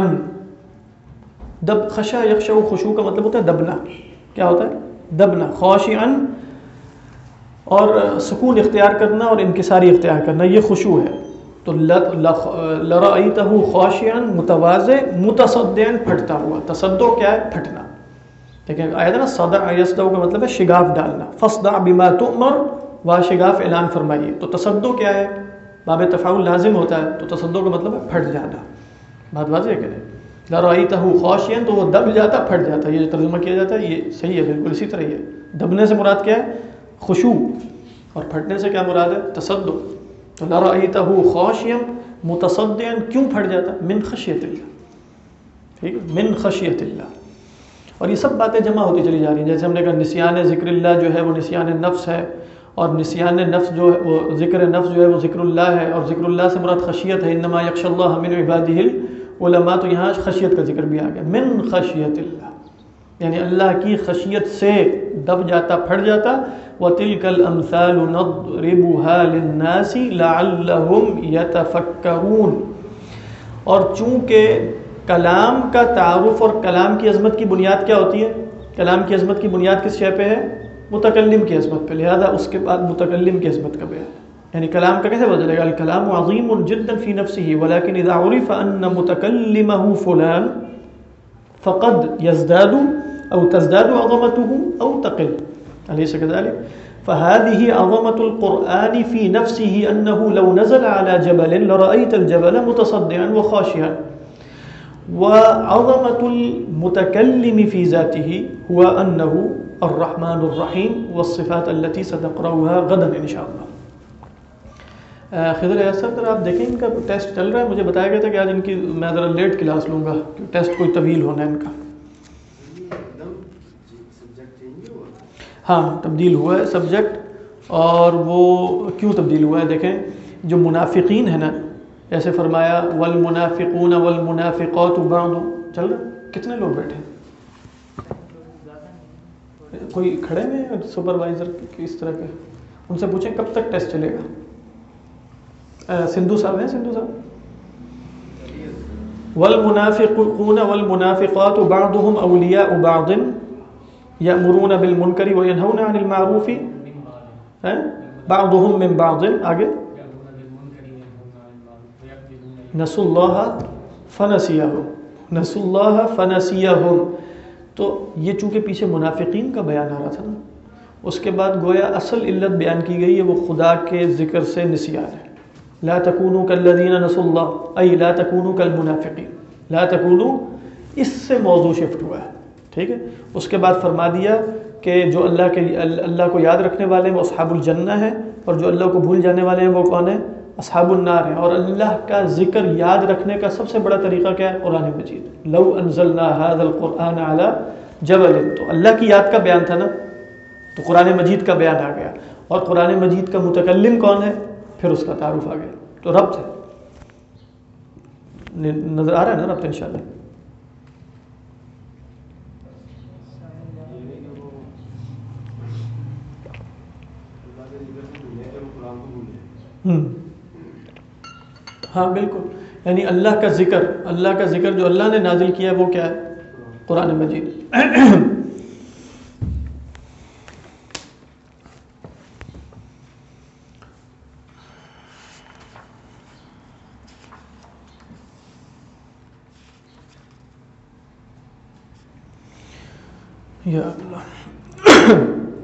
خشع یخشع، خشوع کا مطلب ہوتا ہے دبنا. کیا ہوتا ہے؟ دبنا. خاشعا، اور سکون اختیار کرنا اور انکساری اختیار کرنا، یہ خشوع ہے. تو لرأیتہ خاشعا، متواضع، متصدعا، پھٹتا ہوا. تصدع کیا ہے؟ پھٹنا. لیکن آیا تھا نا صدع یصدع کا مطلب ہے شگاف ڈالنا. فاصدع بما تؤمر، وہ شگاف اعلان فرمائیے. تو تصدع کیا ہے؟ باب تفاعل لازم ہوتا ہے، تو تصدع کا مطلب ہے پھٹ جانا. بات واضح ہے کہ نہیں؟ لرأیتہ خاشعا، تو وہ دب جاتا، پھٹ جاتا. یہ جو ترجمہ کیا جاتا ہے یہ صحیح ہے، بالکل اسی طرح ہی ہے. دبنے سے مراد کیا ہے؟ خشوع. اور پھٹنے سے کیا مراد ہے؟ تصدع. تو لرأیتہ خاشعا متصدعا، کیوں پھٹ جاتا؟ من خشیت اللہ. ٹھیک ہے، من خشیت اللہ. اور یہ سب باتیں جمع ہوتی چلی جا رہی ہیں. جیسے ہم نے کہا نسیان ذکر اللہ جو ہے وہ نسیان نفس ہے، اور نسیان نفس جو ہے وہ ذکر نفس جو ہے وہ ذکر اللہ ہے، اور ذکر اللہ سے مراد خشیت ہے. انما یخشى اللہ من عبادہ العلماء. تو یہاں خشیت کا ذکر بھی آ گیا، من خشیت اللہ، یعنی اللہ کی خشیت سے دب جاتا، پھٹ جاتا. وَتِلْكَ الْأَمْثَالُ نَضْرِبُهَا لِلنَّاسِ لَعَلَّهُمْ يَتَفَكَّرُونَ. اور چونکہ کلام کا تعارف اور کلام کی عظمت کی بنیاد کیا ہوتی ہے؟ کلام کی عظمت کی بنیاد کس شے پہ ہے؟ متکلم کی عظمت پہ. لہذا اس کے بعد متکلم کی عظمت کا بیان. یعنی کلام کا کیسے پتہ چلے گا؟ الکلام عظیم جدا فی نفسه ولكن اذا عرف ان متکلمه فلان فقد يزداد او تزداد عظمته او تقل. أليس كذلك؟ فهذه عظمة القرآن في نفسه أنه لو نزل على جبل لرأيت الجبل متصدعا وخاشعا. وعظمة المتكلم في ذاته هو أنه الرحمن الرحيم والصفات التي سنقرأها غدا إن شاء الله. خضر ایسر آپ دیکھیں ان کا ٹیسٹ چل رہا ہے. مجھے بتایا گیا تھا کہ آج ان کی میں ذرا لیٹ کلاس لوں گا، ٹیسٹ کوئی طویل ہونا ہے ان کا. ہاں تبدیل ہوا ہے سبجیکٹ. اور وہ کیوں تبدیل ہوا ہے؟ دیکھیں جو منافقین ہیں نا، ایسے فرمایا والمنافقون والمنافقات بعض. چل رہا کتنے لوگ بیٹھے ہیں؟ کوئی کھڑے میں سپروائزر اس طرح کے، ان سے پوچھیں کب تک ٹیسٹ چلے گا. سندھو صاحب ہیں؟ سندھو صاحب. والمنافقون والمنافقات بعضهم اولیاء بعض یأمرون بالمنکر وینہون عن المعروف بعضهم من بعض. آگے نسوا اللہ فنسیہم، نسوا اللہ فنسیہم. تو یہ چونکہ پیچھے منافقین کا بیان آ رہا تھا نا، اس کے بعد گویا اصل علت بیان کی گئی ہے، وہ خدا کے ذکر سے نسیان ہے. لا تکونوا کالذین نسوا اللہ ای لا تکونوا کالمنافقین. لا تکونوا اس سے موضوع شفٹ ہوا ہے. ٹھیک ہے. اس کے بعد فرما دیا کہ جو اللہ کو یاد رکھنے والے ہیں وہ اصحاب الجنہ ہیں، اور جو اللہ کو بھول جانے والے ہیں وہ کون ہیں؟ اصحاب النار ہیں. اور اللہ کا ذکر یاد رکھنے کا سب سے بڑا طریقہ کیا ہے؟ قرآن مجید. لو انزلنا هذا القرآن على جبل. تو اللہ کی یاد کا بیان تھا نا، تو قرآن مجید کا بیان آ گیا. اور قرآن مجید کا متکلم کون ہے؟ پھر اس کا تعارف آ گیا. تو ربط ہے. نظر آ رہا ہے نا ربط انشاءاللہ. ہاں بالکل، یعنی اللہ کا ذکر جو اللہ نے نازل کیا ہے وہ کیا ہے؟ قرآن مجید۔ یا اللہ۔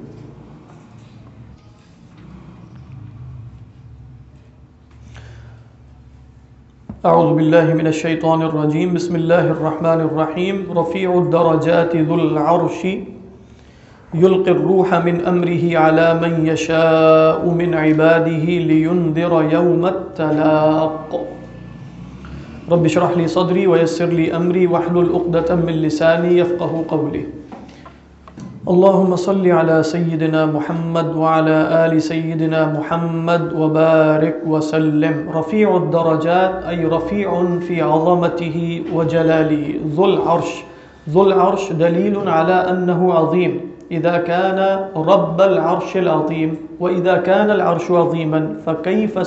اعوذ باللہ من الشیطان الرجیم، بسم اللہ الرحمن الرحیم۔ رفیع الدرجات ذو العرش یلقی الروح من امرہ علی من یشاء من عباده لینذر یوم التلاق۔ رب اشرح لی صدری ویسر لی امری واحلل عقدۃ من لسانی یفقہوا قولی۔ اللهم صل على سيدنا محمد وعلى آل سيدنا محمد وبارك وسلم۔ رفيع الدرجات أي رفيع في عظمته وجلاله، ذو العرش دليل على أنه عظيم إذا كان رب العرش العظيم، وإذا كان العرش عظيما فكيف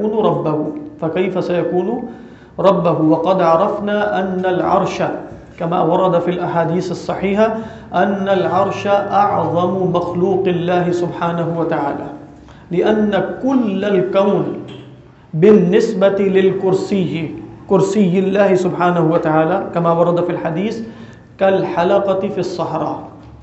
سيكون ربه؟ وقد عرفنا أن العرش كما ورد في الأحاديث الصحيحة أن العرش أعظم مخلوق الله سبحانه وتعالى، لأن كل الكون بالنسبة للكرسي، كرسي الله سبحانه وتعالى كما ورد في الحديث كالحلقة في الصحراء،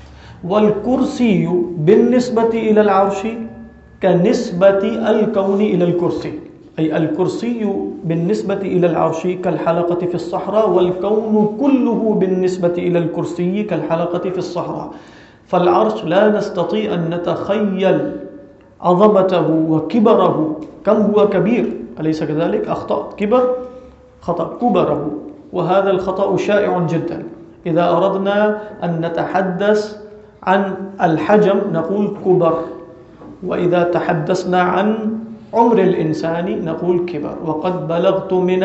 والكرسي بالنسبة إلى العرش كنسبة الكون إلى الكرسي، أي الكرسي بالنسبة إلى العرش كالحلقة في الصحراء، والكون كله بالنسبة إلى الكرسي كالحلقة في الصحراء. فالعرش لا نستطيع أن نتخيل عظمته وكبره، كم هو كبير، أليس كذلك؟ أخطأت كبر، خطأ كبره، وهذا الخطأ شائع جدا. إذا أردنا أن نتحدث عن الحجم نقول كبر، وإذا تحدثنا عن عمر الإنسان نقول كبر، وقد بلغت من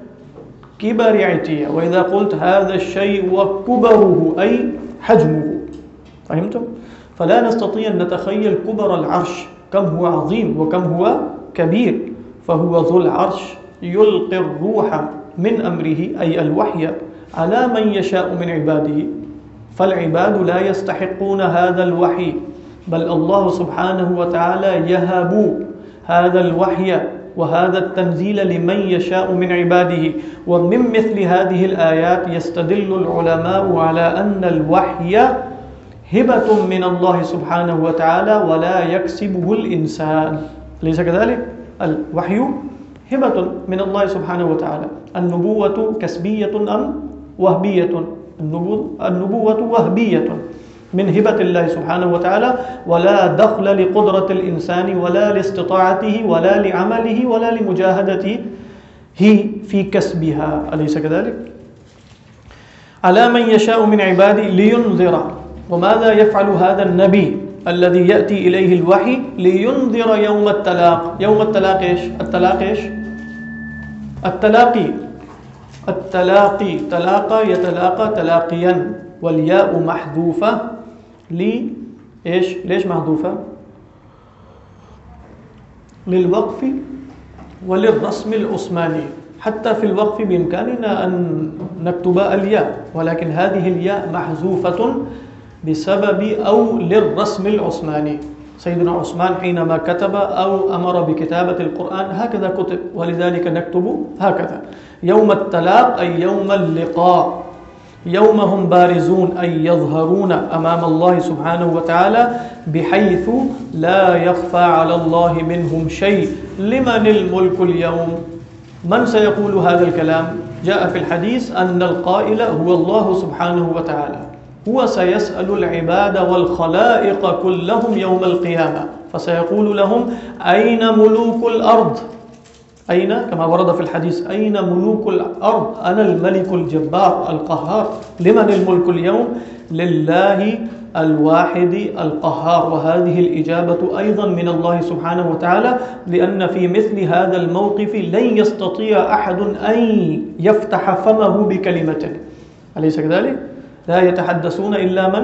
الكبر عتيا، وإذا قلت هذا الشيء وكبره أي حجمه، فهمتم؟ فلا نستطيع أن نتخيل كبر العرش، كم هو عظيم وكم هو كبير. فهو ذو العرش يلقي الروح من أمره أي الوحي على من يشاء من عباده، فالعباد لا يستحقون هذا الوحي، بل الله سبحانه وتعالى يهب هذا الوحي وهذا التنزيل لمن يشاء من عباده. ومن مثل هذه الآيات يستدل العلماء على أن الوحي هبة من الله سبحانه وتعالى ولا يكسبه الإنسان، ليس كذلك؟ الوحي هبة من الله سبحانه وتعالى. النبوة كسبية أم وهبية؟ النبوة وهبية من هبة الله سبحانه وتعالى، ولا دخل لقدرة الإنسان ولا لاستطاعته ولا لعمله ولا لمجاهدته في كسبها، أليس كذلك؟ على من يشاء من عباده لينذر. وماذا يفعل هذا النبي الذي يأتي إليه الوحي؟ لينذر يوم التلاق. يوم التلاق إيش؟ التلاق إيش؟ التلاقي، تلاقى يتلاقى تلاقيا، والياء محذوفة إيش؟ ليش محذوفة؟ للوقف وللرسم العثماني. حتى في الوقف بإمكاننا أن نكتب الياء، ولكن هذه الياء محذوفة بسبب أو للرسم العثماني. سيدنا عثمان حينما كتب أو أمر بكتابة القرآن هكذا كتب، ولذلك نكتب هكذا. يوم التلاق أي يوم اللقاء، يوم هم بارزون أي يظهرون أمام الله سبحانه وتعالى بحيث لا يخفى على الله منهم شيء. لمن الملك اليوم؟ من سيقول هذا الكلام؟ جاء في الحديث أن القائل هو الله سبحانه وتعالى، هو سيسأل العباد والخلائق كلهم يوم القيامة، فسيقول لهم أين ملوك الأرض؟ أين؟ كما ورد في الحديث أين ملوك الأرض؟ أنا الملك الجبار القهار. لمن الملك اليوم؟ لله الواحد القهار. وهذه الإجابة أيضا من الله سبحانه وتعالى، لأن في مثل هذا الموقف لن يستطيع أحد أن يفتح فمه بكلمة، أليس كذلك؟ لا يتحدثون إلا من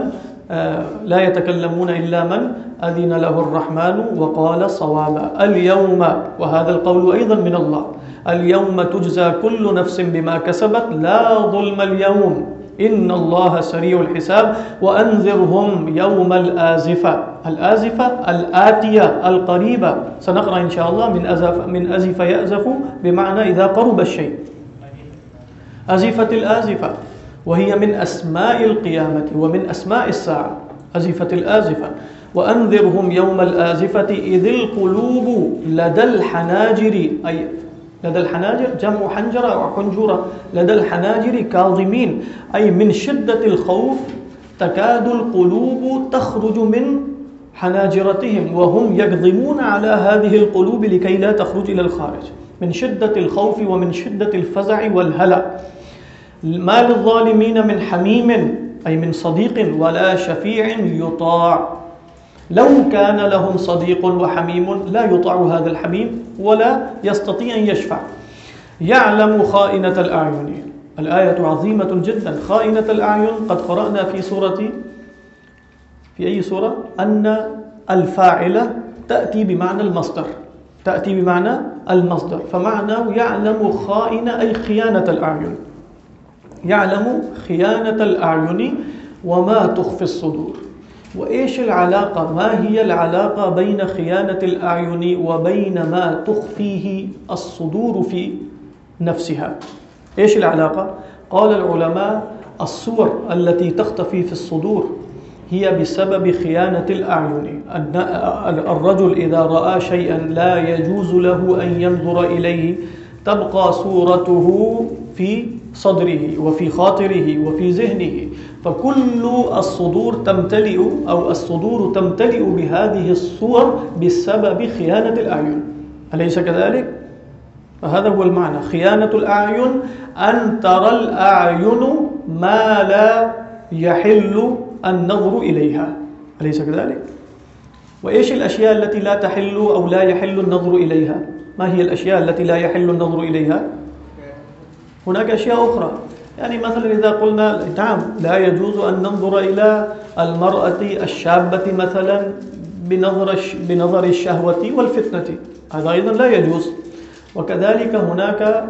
لا يتكلمون إلا من أذن له الرحمن وقال صوابا. اليوم، وهذا القول أيضا من الله، اليوم تجزى كل نفس بما كسبت لا ظلم اليوم إن الله سريع الحساب وأنذرهم يوم الآزفة. الآزفة الآتية القريبة، سنقرأ إن شاء الله من أزف يأزف بمعنى إذا قرب الشيء. أزفة الآزفة، وهي من أسماء القيامة ومن أسماء الساعة. أزفة الآزفة. وأنذرهم يوم الآزفة إذ القلوب لدى الحناجر، أي لدى الحناجر جمع حنجرة أو حنجرة، لدى الحناجر كاظمين، أي من شدة الخوف تكاد القلوب تخرج من حناجرتهم وهم يكظمون على هذه القلوب لكي لا تخرج إلى الخارج من شدة الخوف ومن شدة الفزع والهلع. ما للظالمين من حميم، أي من صديق ولا شفيع يطاع. لو كان لهم صديق وحميم لا يطاع هذا الحميم ولا يستطيع أن يشفع. يعلم خائنة الأعين، الآية عظيمة جدا. خائنة الأعين قد قرأنا في أي سورة أن الفاعلة تأتي بمعنى المصدر، تأتي بمعنى المصدر، فمعنى يعلم خائنة أي خيانة الأعين، يعلم خيانة الأعين وما تخفي الصدور. وإيش العلاقة؟ ما هي العلاقة بين خيانة الأعين وبين ما تخفيه الصدور في نفسها؟ إيش العلاقة؟ قال العلماء الصور التي تختفي في الصدور هي بسبب خيانة الأعين. الرجل إذا رأى شيئا لا يجوز له أن ينظر إليه تبقى صورته في صدره وفي خاطره وفي ذهنه، فكل الصدور تمتلئ أو الصدور تمتلئ بهذه الصور بسبب خيانة الأعين، أليس كذلك؟ فهذا هو المعنى. خيانة الأعين أن ترى الأعين ما لا يحل النظر إليها، أليس كذلك؟ وإيش الأشياء التي لا تحل أو لا يحل النظر إليها؟ ما هي الأشياء التي لا يحل النظر إليها؟ هناك أشياء أخرى، يعني مثلا إذا قلنا نعم لا يجوز أن ننظر إلى المرأة الشابة مثلا بنظر الشهوة والفتنة، هذا أيضا لا يجوز. وكذلك هناك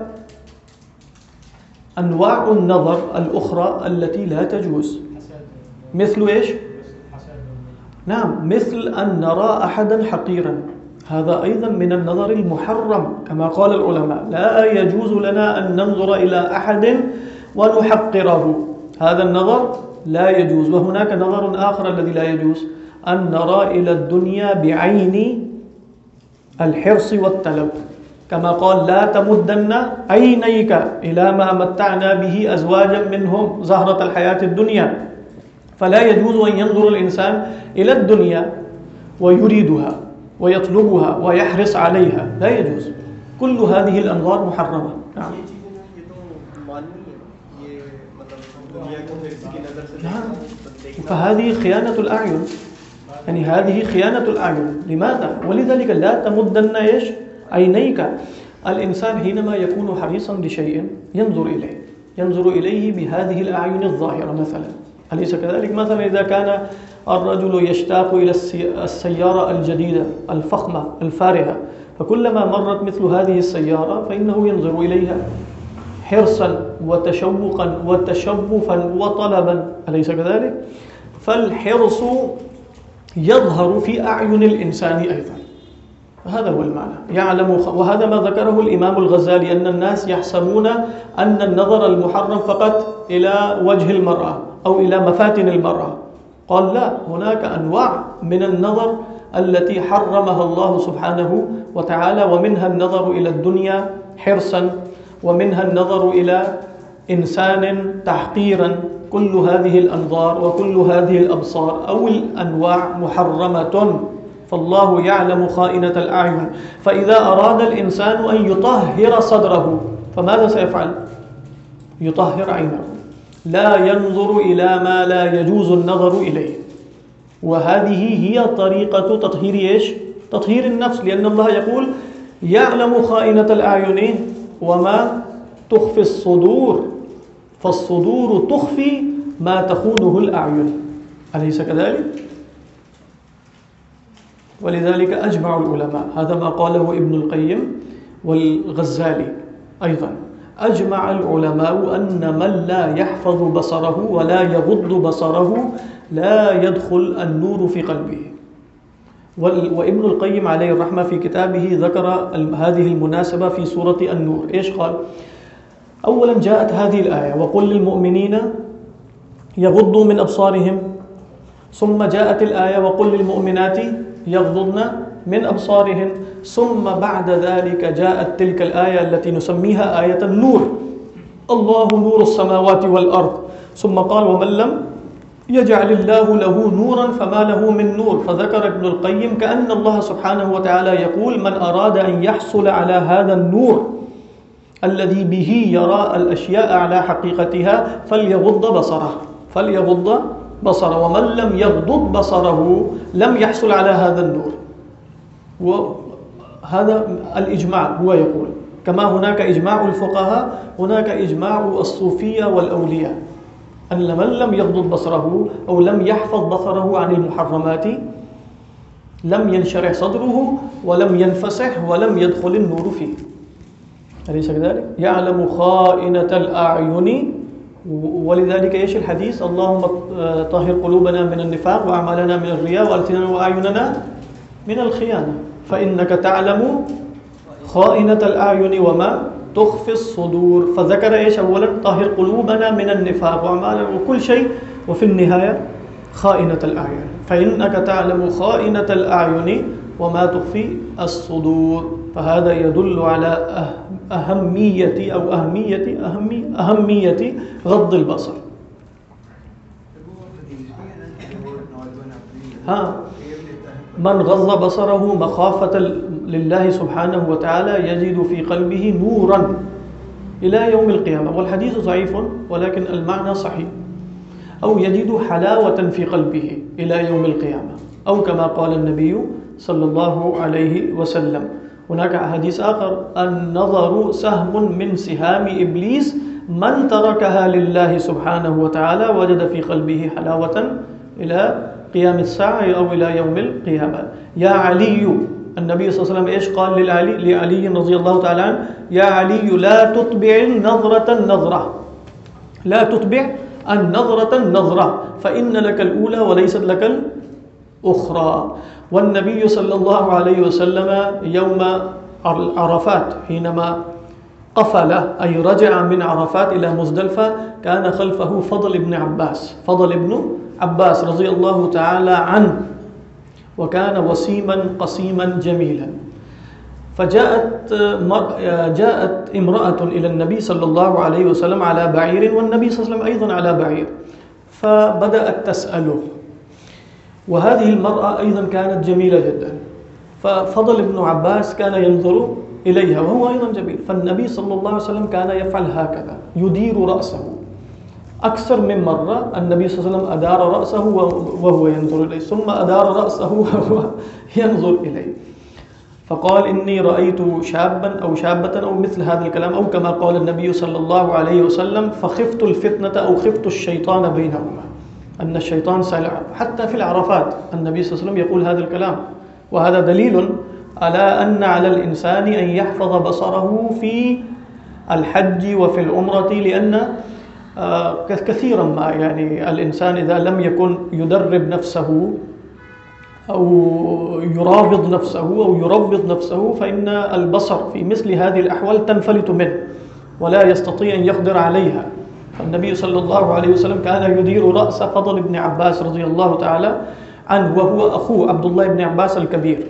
أنواع النظر الأخرى التي لا تجوز، مثل إيش؟ نعم، مثل أن نرى أحدا حقيرا، هذا أيضا من النظر المحرم كما قال العلماء. لا يجوز لنا أن ننظر إلى أحد ونحقره، هذا النظر لا يجوز. وهناك نظر آخر الذي لا يجوز، أن نرى إلى الدنيا بعين الحرص والطلب، كما قال لا تمدن عينيك إلى ما متعنا به أزواجا منهم زهرة الحياة الدنيا. فلا يجوز أن ينظر الإنسان إلى الدنيا ويريدها ويطلبها ويحرص عليها، لا يجوز. كل هذه الأنظار محرمة. نعم. فهذه خيانة الأعين، يعني هذه خيانة الأعين. لماذا؟ ولذلك لا تمدن إيش؟ عينيك. الإنسان حينما يكون حريصا لشيء ينظر إليه بهذه الأعين الظاهرة مثلا، أليس كذلك؟ مثلا إذا كان الرجل يشتاق إلى السيارة الجديدة الفخمة الفارهة، فكلما مرت مثل هذه السيارة فإنه ينظر إليها حرصا وتشوقا وتشبفا وطلبا، أليس كذلك؟ فالحرص يظهر في أعين الإنسان أيضا، هذا هو المعنى. يعلم، وهذا ما ذكره الإمام الغزالي، أن الناس يحسبون أن النظر المحرم فقط إلى وجه المرأة أو إلى مفاتن المرأة. قال لا، هناك أنواع من النظر التي حرمها الله سبحانه وتعالى، ومنها النظر إلى الدنيا حرصا، ومنها النظر إلى إنسان تحقيرا. كل هذه الأنظار وكل هذه الأبصار أو الأنواع محرمة، فالله يعلم خائنة الأعين. فإذا أراد الإنسان أن يطهر صدره فماذا سيفعل؟ يطهر عينه، لا ينظر إلى ما لا يجوز النظر إليه. وهذه هي طريقة تطهير إيش؟ تطهير النفس، لأن الله يقول يعلم خائنة الأعين وما تخفي الصدور، فالصدور تخفي ما تخونه الأعين، أليس كذلك؟ ولذلك أجمع العلماء، هذا ما قاله ابن القيم والغزالي أيضا، أجمع العلماء أن من لا يحفظ بصره ولا يغض بصره لا يدخل النور في قلبه. وابن القيم عليه الرحمة في كتابه ذكر هذه المناسبة في سورة النور. إيش قال؟ أولا جاءت هذه الآية وقل للمؤمنين يغضوا من أبصارهم، ثم جاءت الآية وقل للمؤمنات يغضضن من أبصارهن، ثم بعد ذلك جاءت تلك الآية التي نسميها آية النور، الله نور السماوات والأرض، ثم قال ومن لم يجعل الله له نورا فما له من نور. فذكر ابن القيم كأن الله سبحانه وتعالى يقول من أراد أن يحصل على هذا النور الذي به يرى الأشياء على حقيقتها فليغض بصره، ومن لم يغضض بصره لم يحصل على هذا النور. وهذا الإجماع هو يقول، كما هناك إجماع الفقهاء هناك إجماع الصوفية والأولياء، أن من لم يغضض بصره أو لم يحفظ بصره عن المحرمات لم ينشرح صدره ولم ينفسح ولم يدخل النور فيه. أليس كذلك؟ يعلم خائنة الأعين، ولذلك إيش الحديث؟ اللهم طهر قلوبنا من النفاق وأعمالنا من الرياء وألسنتنا وأعيننا من الخيانة، فإنك تعلم خائنة الأعين وما تخفي الصدور. فذكر إيش أولا؟ طهر قلوبنا من النفاق وأعمالنا وكل شيء، وفي النهاية خائنة الأعين، فإنك تعلم خائنة الأعين وما تخفي الصدور. فهذا يدل على أهمية غض البصر. من غض بصره مخافة لله سبحانه وتعالى يجد في قلبه نورا إلى يوم القيامة، والحديث ضعيف ولكن المعنى صحيح، أو يجد حلاوة في قلبه إلى يوم القيامة، أو كما قال النبي صلى الله عليه وسلم. هناك حديث آخر: النظر سهم من سهام إبليس من تركها لله سبحانه وتعالى وجد في قلبه حلاوة إلى قيام الساعة أو إلى يوم القيامة. يا علي، النبي صلى الله عليه وسلم إيش قال لعلي رضي الله تعالى عنه؟ يا علي لا تتبع النظرة فإن لك الأولى وليست لك الأخرى. والنبي صلى الله عليه وسلم يوم عرفات حينما قفل أي رجع من عرفات إلى مزدلفة كان خلفه فضل بن عباس رضي الله تعالى عنه، وكان وسيما قسيما جميلا. فجاءت امرأة إلى النبي صلى الله عليه وسلم على بعير، والنبي صلى الله عليه وسلم أيضا على بعير، فبدأت تسأله، وهذه المرأة أيضا كانت جميلة جدا، ففضل ابن عباس كان ينظر إليها وهو أيضا جميل، فالنبي صلى الله عليه وسلم كان يفعل هكذا، يدير رأسه أكثر من مرة. النبي صلى الله عليه وسلم أدار رأسه وهو ينظر إليه، ثم أدار رأسه وهو ينظر إليه، فقال إني رأيت شابا أو شابة أو مثل هذا الكلام، أو كما قال النبي صلى الله عليه وسلم فخفت الفتنة أو خفت الشيطان بينهما، أن الشيطان سيلعب. حتى في العرفات النبي صلى الله عليه وسلم يقول هذا الكلام، وهذا دليل على أن على الإنسان أن يحفظ بصره في الحج وفي العمرة، لأن كثيرا ما يعني الإنسان إذا لم يكن يدرب نفسه أو يرابط نفسه أو يربط نفسه فإن البصر في مثل هذه الأحوال تنفلت منه ولا يستطيع أن يقدر عليها. فالنبي صلى الله عليه وسلم كان يدير رأس فضل بن عباس رضي الله تعالى عنه، وهو أخوه عبد الله بن عباس الكبير.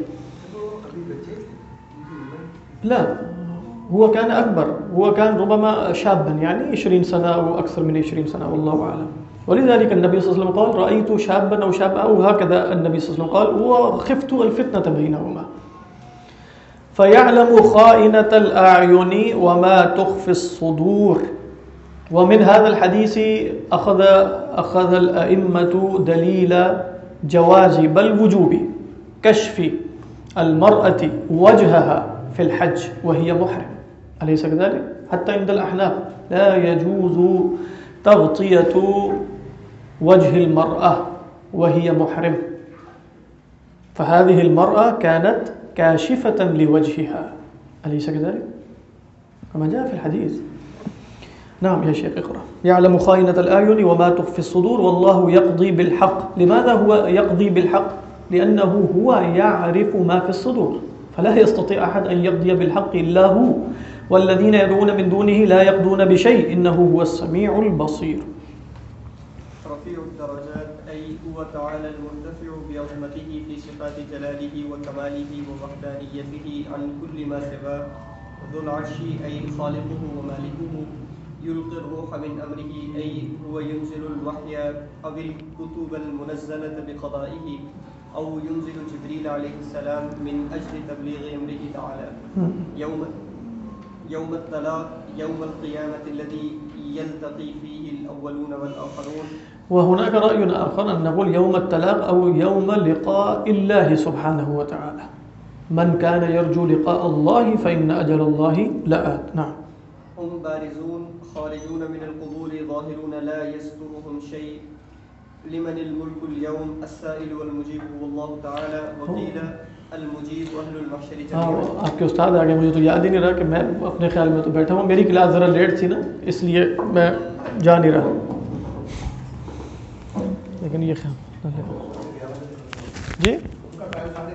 لا، هو كان أكبر، هو كان ربما شابا يعني 20 سنة أو أكثر من 20 سنة والله أعلم. ولذلك النبي صلى الله عليه وسلم قال رأيت شابا أو شابة، أو هكذا النبي صلى الله عليه وسلم قال وخفت الفتنة بينهما. فيعلم خائنة الأعين وما تخفي الصدور. ومن هذا الحديث أخذ الأئمة دليل جواز بل وجوب كشف المرأة وجهها في الحج وهي محرم، أليس كذلك؟ حتى عند الأحناف لا يجوز تغطية وجه المرأة وهي محرم فهذه المرأة كانت كاشفة لوجهها أليس كذلك؟ كما جاء في الحديث. نعم يا شيخ اقرأ. يعلم خائنة الأعين وما تخفي الصدور والله يقضي بالحق. لماذا هو يقضي بالحق؟ لأنه هو يعرف ما في الصدور فلا يستطيع أحد أن يقضي بالحق إلا هو والذين يدعون من دونه لا يقضون بشيء إنه هو السميع البصير. رفيع الدرجات أي هو تعالى المرتفع بعظمته في صفات جلاله وكماله ووحدانيته عن كل ما سواه. ذو العرش أي خالقه ومالكه يلقي الروح من أمره أي هو ينزل الوحي أو الكتب المنزلة بقضائه أو ينزل جبريل عليه السلام من أجل تبليغ أمره تعالى. يوم الطلاق يوم القيامة الذي يلتقي فيه الأولون والآخرون. وهناك رأي آخر أن نقول يوم التلاق أو يوم لقاء الله سبحانه وتعالى. من كان يرجو لقاء الله فإن أجل الله لآت. نعم. هم بارزون خارجون من القبور ظاهرون لا يسترهم شيء. لمن الملك اليوم السائل والمجيب هو الله تعالى وقيل المجیب اہل المحشر جميعا. آپ کے استاد آگے مجھے تو یاد ہی نہیں رہا کہ میں اپنے خیال میں تو بیٹھا ہوں. میری کلاس ذرا لیٹ تھی نا اس لیے میں جا نہیں رہا لیکن یہ خیال جی